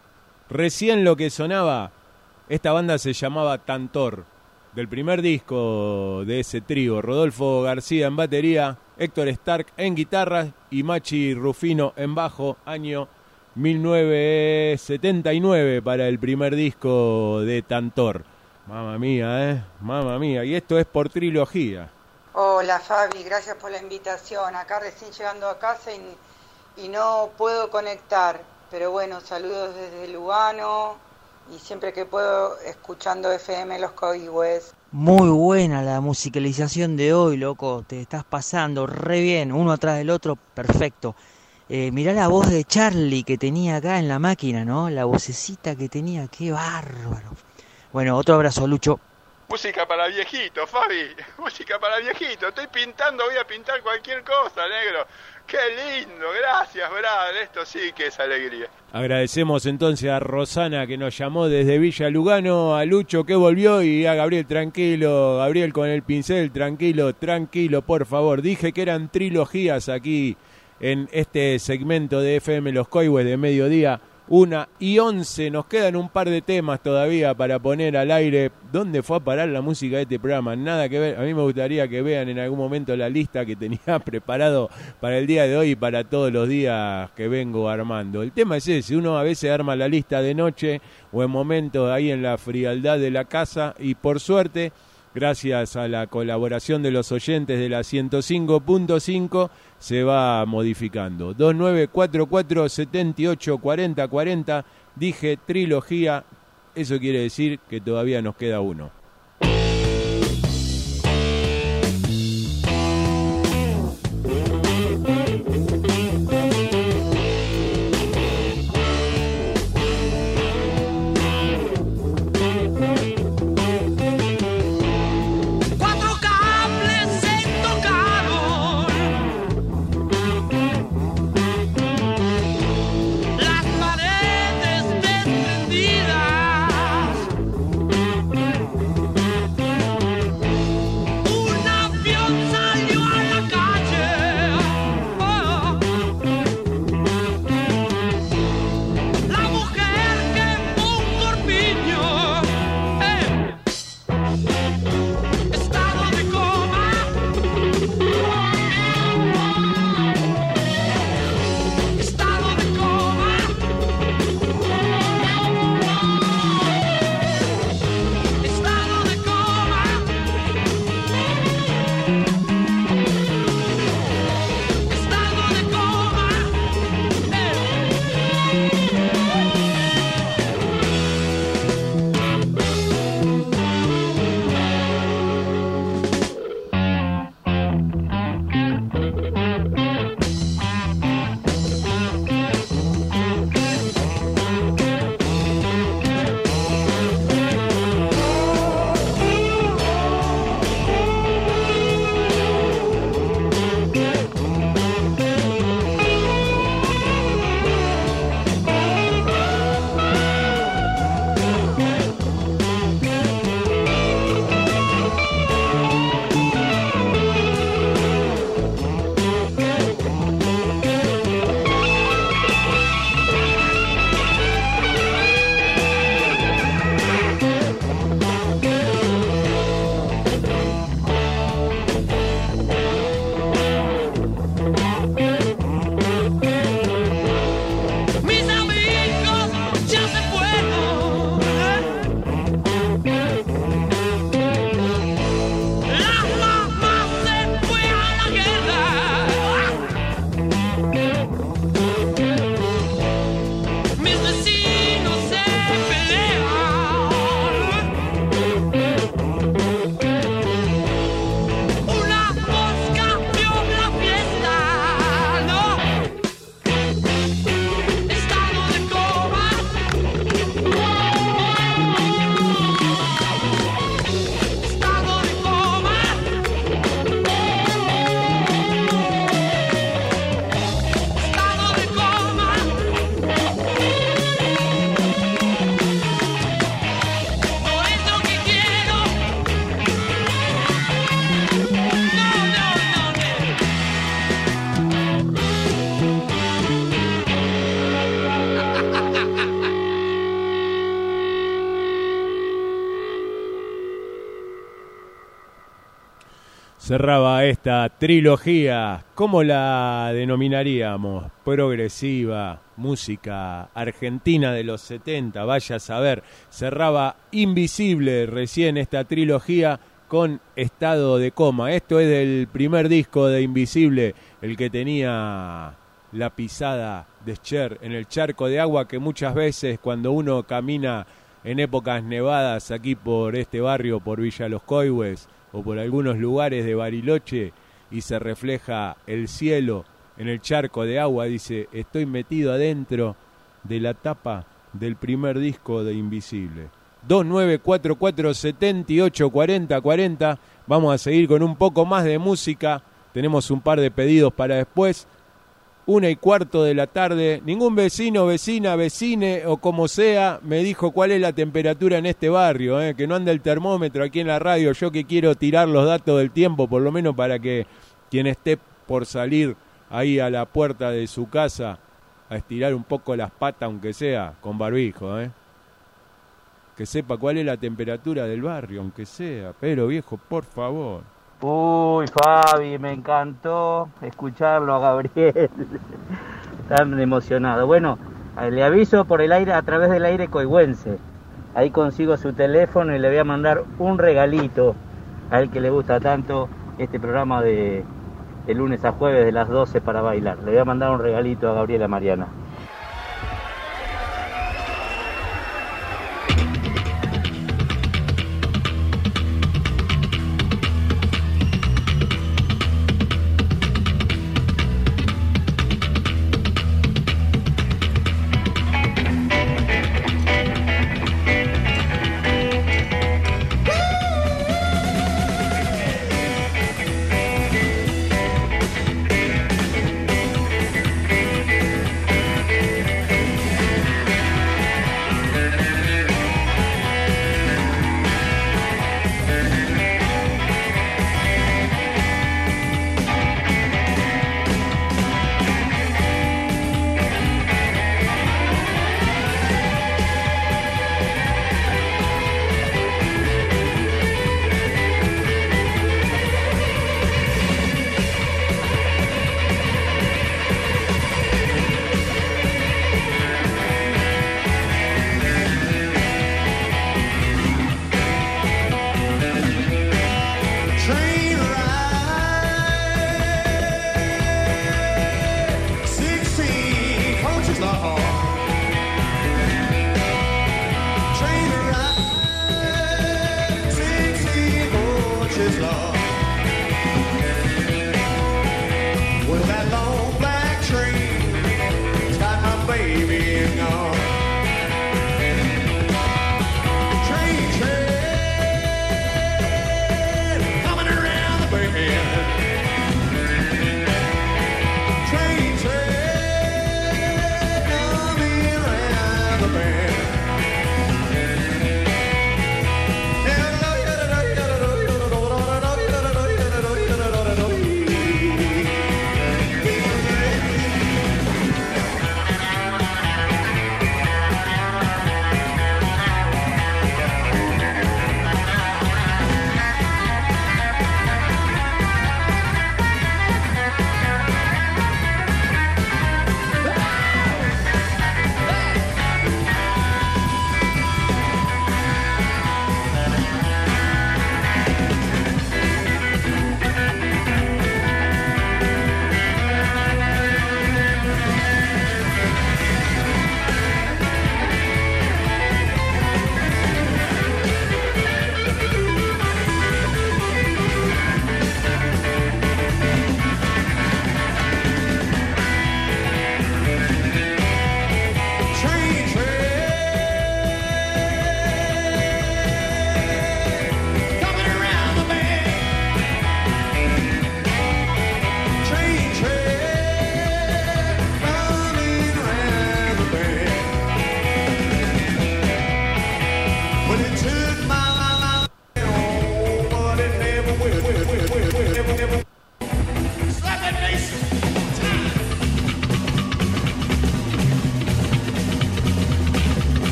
Recién lo que sonaba, esta banda se llamaba Tantor, del primer disco de ese trío. Rodolfo García en batería, Héctor Stark en guitarra y Machi Rufino en bajo. Año mil novecientos setenta y nueve para el primer disco de Tantor. Mamma mía, eh, mamma mía. Y esto es por trilogía. Hola Fabi, gracias por la invitación. Acá recién llegando a casa y, y no puedo conectar. Pero bueno, saludos desde Lugano y siempre que puedo escuchando F M Los Coigües. Muy buena la musicalización de hoy, loco. Te estás pasando re bien, uno atrás del otro, perfecto. Eh, mirá la voz de Charlie que tenía acá en la máquina, ¿no? La vocecita que tenía, qué bárbaro. Bueno, otro abrazo, Lucho. Música para viejito, Fabi. Música para viejito. Estoy pintando, voy a pintar cualquier cosa, negro. Qué lindo, gracias, brother. Esto sí que es alegría. Agradecemos entonces a Rosana que nos llamó desde Villa Lugano, a Lucho que volvió y a Gabriel tranquilo. Gabriel con el pincel, tranquilo, tranquilo, por favor. Dije que eran trilogías aquí en este segmento de F M Los Coigües de mediodía. Una y once, nos quedan un par de temas todavía para poner al aire. ¿Dónde fue a parar la música de este programa? Nada que ver. A mí me gustaría que vean en algún momento la lista que tenía preparado para el día de hoy y para todos los días que vengo armando. El tema es ese, uno a veces arma la lista de noche o en momentos ahí en la frialdad de la casa y por suerte, gracias a la colaboración de los oyentes de la ciento cinco punto cinco, se va modificando. dos nueve cuatro cuatro siete ocho cuatro cero cuatro cero, dije trilogía, eso quiere decir que todavía nos queda uno. Las paredes desprendidas cerraba esta trilogía. ¿Cómo la denominaríamos? Progresiva, música argentina de los setenta, vaya a saber. Cerraba Invisible recién esta trilogía con Estado de Coma. Esto es del primer disco de Invisible, el que tenía la pisada de Cher en el charco de agua, que muchas veces cuando uno camina en épocas nevadas aquí por este barrio, por Villa Los Coihues o por algunos lugares de Bariloche, y se refleja el cielo en el charco de agua, dice, estoy metido adentro de la tapa del primer disco de Invisible. Dos nueve cuatro cuatro siete ocho cuatro cero cuatro cero. Vamos a seguir con un poco más de música. Tenemos un par de pedidos para después. Una y cuarto de la tarde. Ningún vecino, vecina, vecine o como sea me dijo cuál es la temperatura en este barrio, ¿eh? Que no anda el termómetro aquí en la radio. Yo que quiero tirar los datos del tiempo, por lo menos para que quien esté por salir ahí a la puerta de su casa a estirar un poco las patas, aunque sea con barbijo, ¿eh? Que sepa cuál es la temperatura del barrio, aunque sea. Pero viejo, por favor. Uy, Fabi, me encantó escucharlo a Gabriel. Tan emocionado. Bueno, le aviso por el aire, a través del aire coihuense. Ahí consigo su teléfono y le voy a mandar un regalito a él que le gusta tanto este programa de, de lunes a jueves de las doce para bailar. Le voy a mandar un regalito a Gabriela Mariana.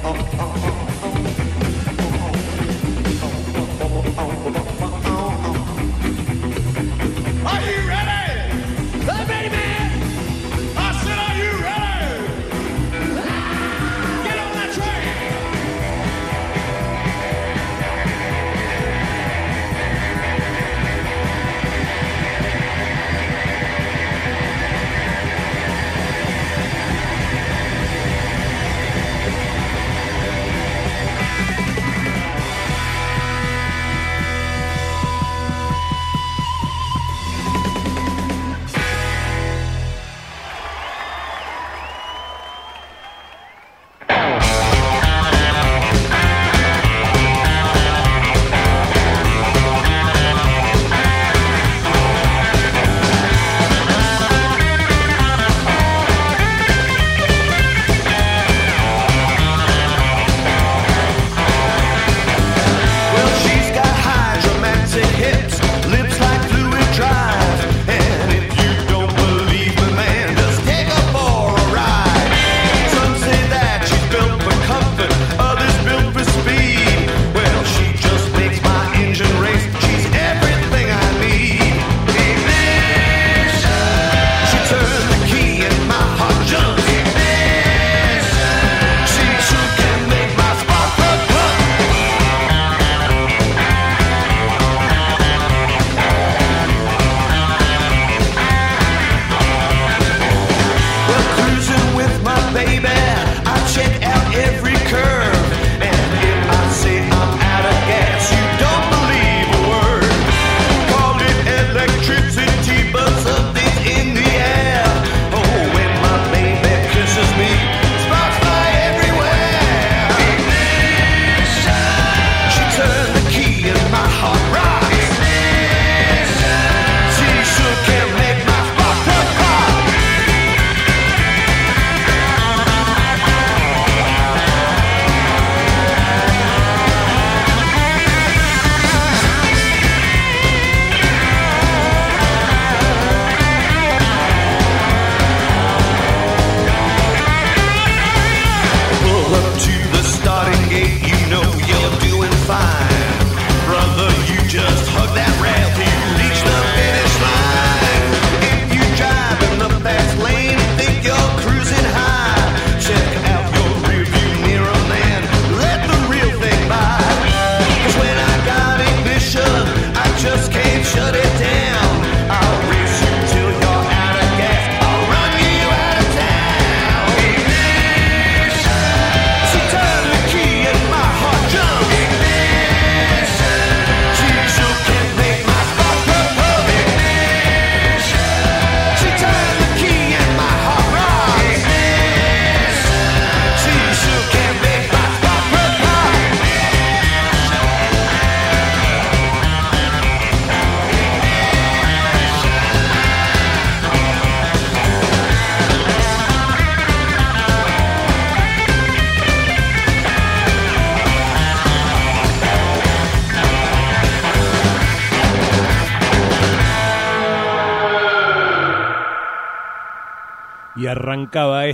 Y arrancaba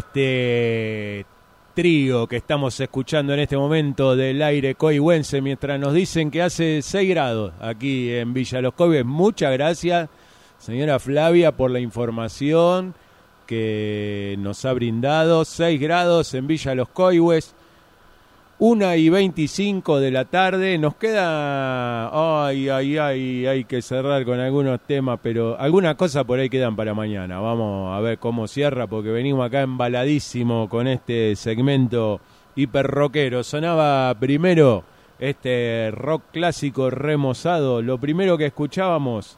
este trío que estamos escuchando en este momento del aire coihuense, mientras nos dicen que hace seis grados aquí en Villa Los Coihues. Muchas gracias, señora Flavia, por la información que nos ha brindado. seis grados en Villa Los Coihues, una y veinticinco de la tarde. Nos queda, ay, ay, ay, hay que cerrar con algunos temas, pero algunas cosas por ahí quedan para mañana. Vamos a ver cómo cierra, porque venimos acá embaladísimo con este segmento hiper rockero. Sonaba primero este rock clásico remozado. Lo primero que escuchábamos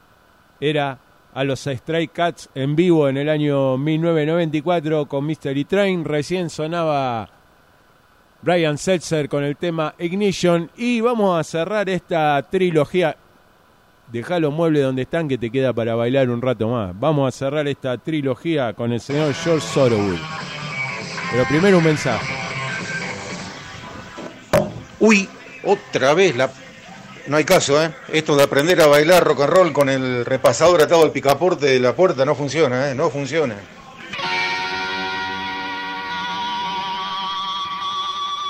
era a los Stray Cats en vivo en el año mil novecientos noventa y cuatro con Mystery Train. Recién sonaba Brian Setzer con el tema Ignition. Y vamos a cerrar esta trilogía. Dejá los muebles donde están, que te queda para bailar un rato más. Vamos a cerrar esta trilogía con el señor George Thorogood. Pero primero un mensaje. Uy, otra vez la... No hay caso, ¿eh? Esto de aprender a bailar rock and roll con el repasador atado al picaporte de la puerta no funciona, ¿eh? No funciona.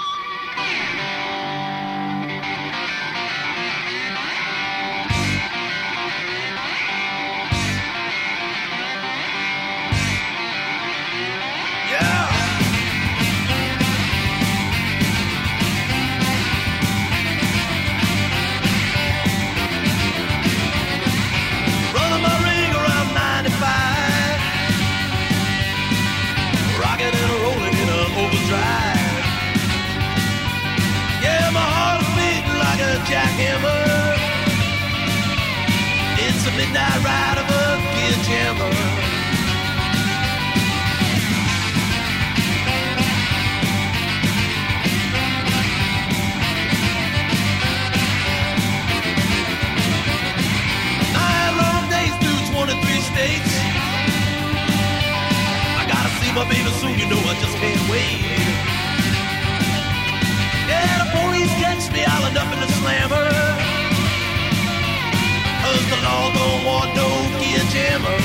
jackhammer. It's a midnight ride of a gear jammer. twenty-three states. I gotta see my baby soon, you know I just can't wait. Yeah, the police catch me all up in the slammer, 'cause the law don't want no gear jammer.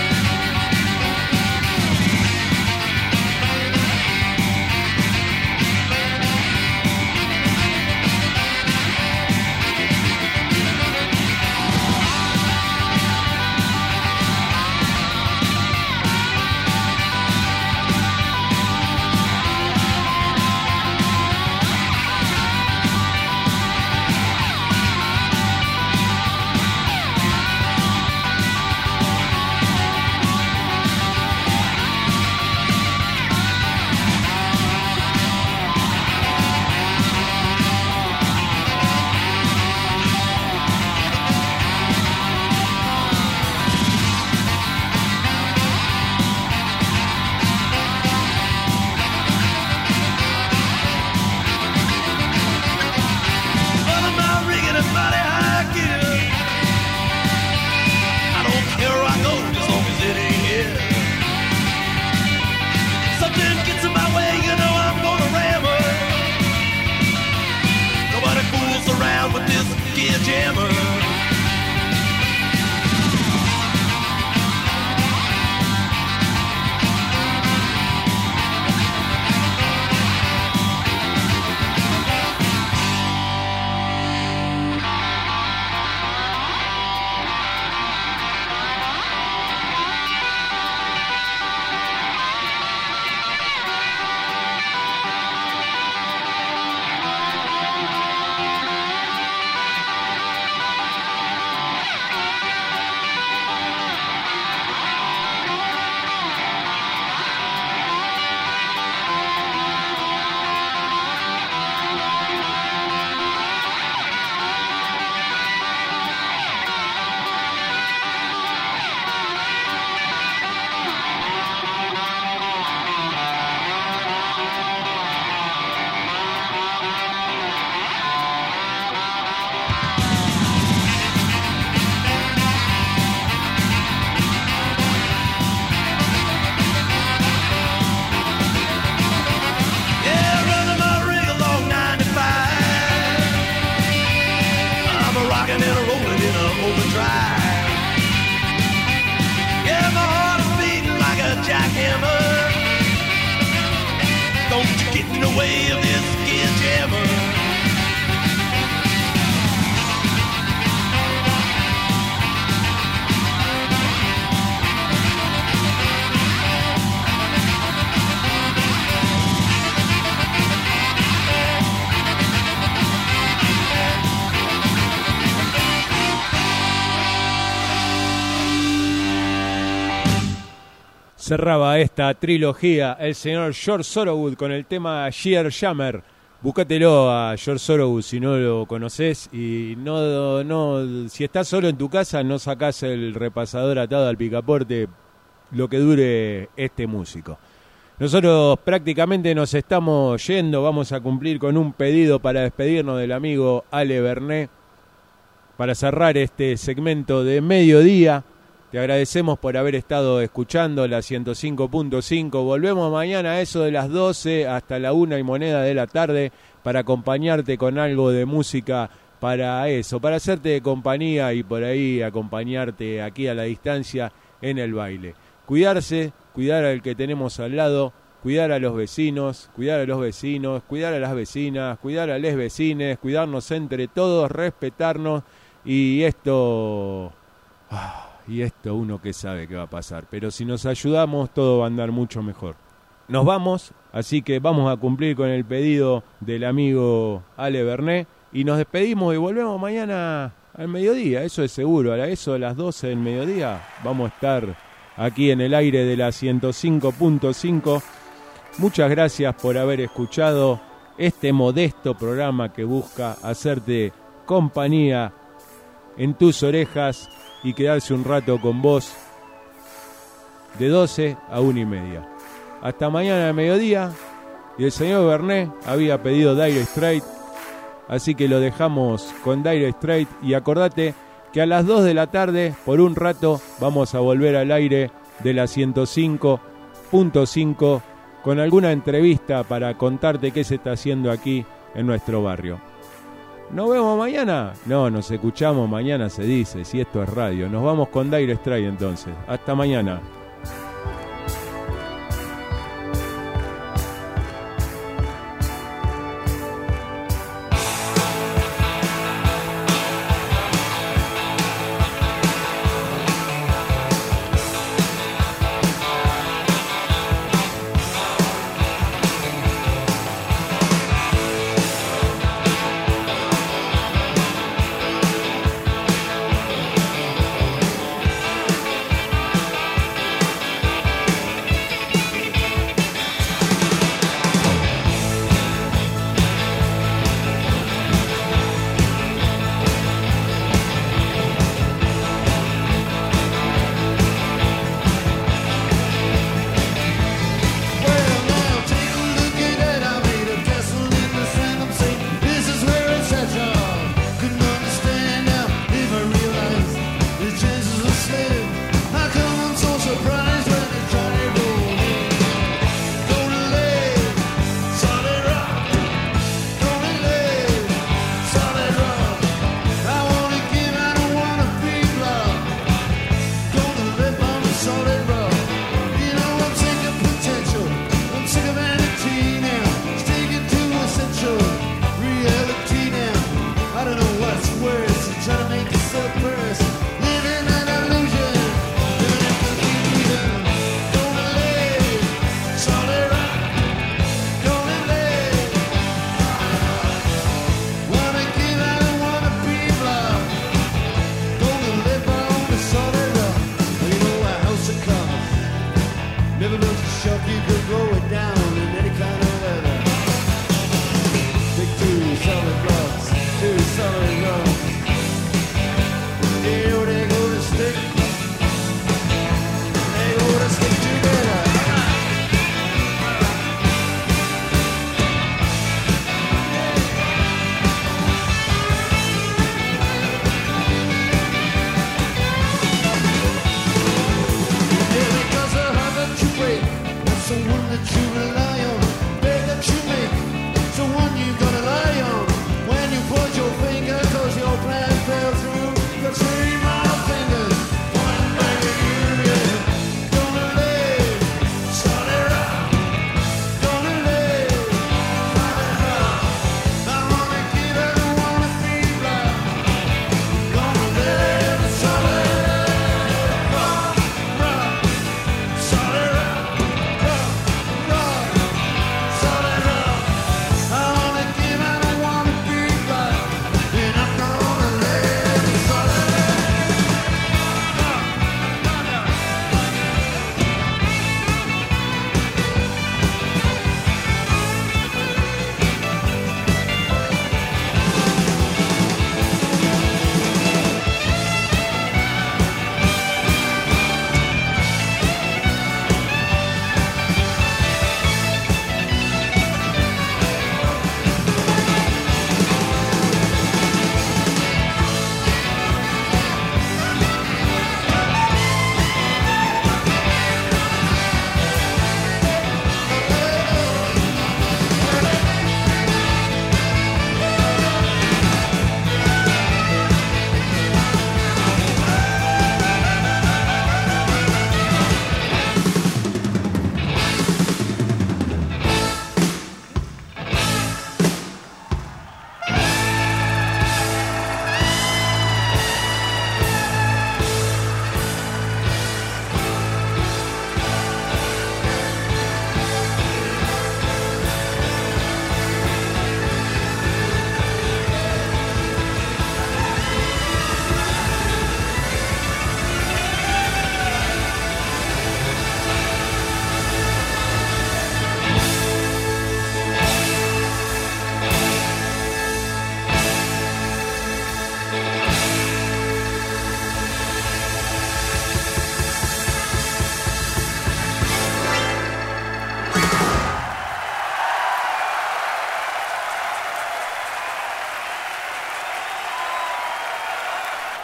Cerraba esta trilogía el señor George Thorogood con el tema Gear Jammer. Búscatelo a George Thorogood si no lo conoces, y no, no, si estás solo en tu casa no sacás el repasador atado al picaporte lo que dure este músico. Nosotros prácticamente nos estamos yendo, vamos a cumplir con un pedido para despedirnos del amigo Ale Berné, para cerrar este segmento de mediodía. Te agradecemos por haber estado escuchando la ciento cinco punto cinco. Volvemos mañana a eso de las doce hasta la una y moneda de la tarde para acompañarte con algo de música para eso, para hacerte de compañía y por ahí acompañarte aquí a la distancia en el baile. Cuidarse, cuidar al que tenemos al lado, cuidar a los vecinos, cuidar a los vecinos, cuidar a las vecinas, cuidar a les vecines, cuidarnos entre todos, respetarnos y esto... Ah, Y esto uno que sabe que va a pasar. Pero si nos ayudamos, todo va a andar mucho mejor. Nos vamos, así que vamos a cumplir con el pedido del amigo Ale Berné. Y nos despedimos y volvemos mañana al mediodía, eso es seguro. A eso de las doce del mediodía vamos a estar aquí en el aire de la ciento cinco punto cinco. Muchas gracias por haber escuchado este modesto programa que busca hacerte compañía en tus orejas y quedarse un rato con vos de doce a una y media. Hasta mañana a mediodía. Y el señor Bernet había pedido Dire Straits, así que lo dejamos con Dire Straits. Y acordate que a las dos de la tarde, por un rato, vamos a volver al aire de la ciento cinco punto cinco con alguna entrevista para contarte qué se está haciendo aquí en nuestro barrio. ¿Nos vemos mañana? No, nos escuchamos mañana, se dice, si esto es radio. Nos vamos con Dire Straits entonces. Hasta mañana.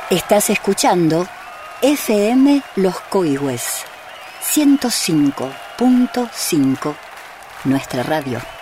Estás escuchando F M Los Coihues ciento cinco punto cinco, nuestra radio.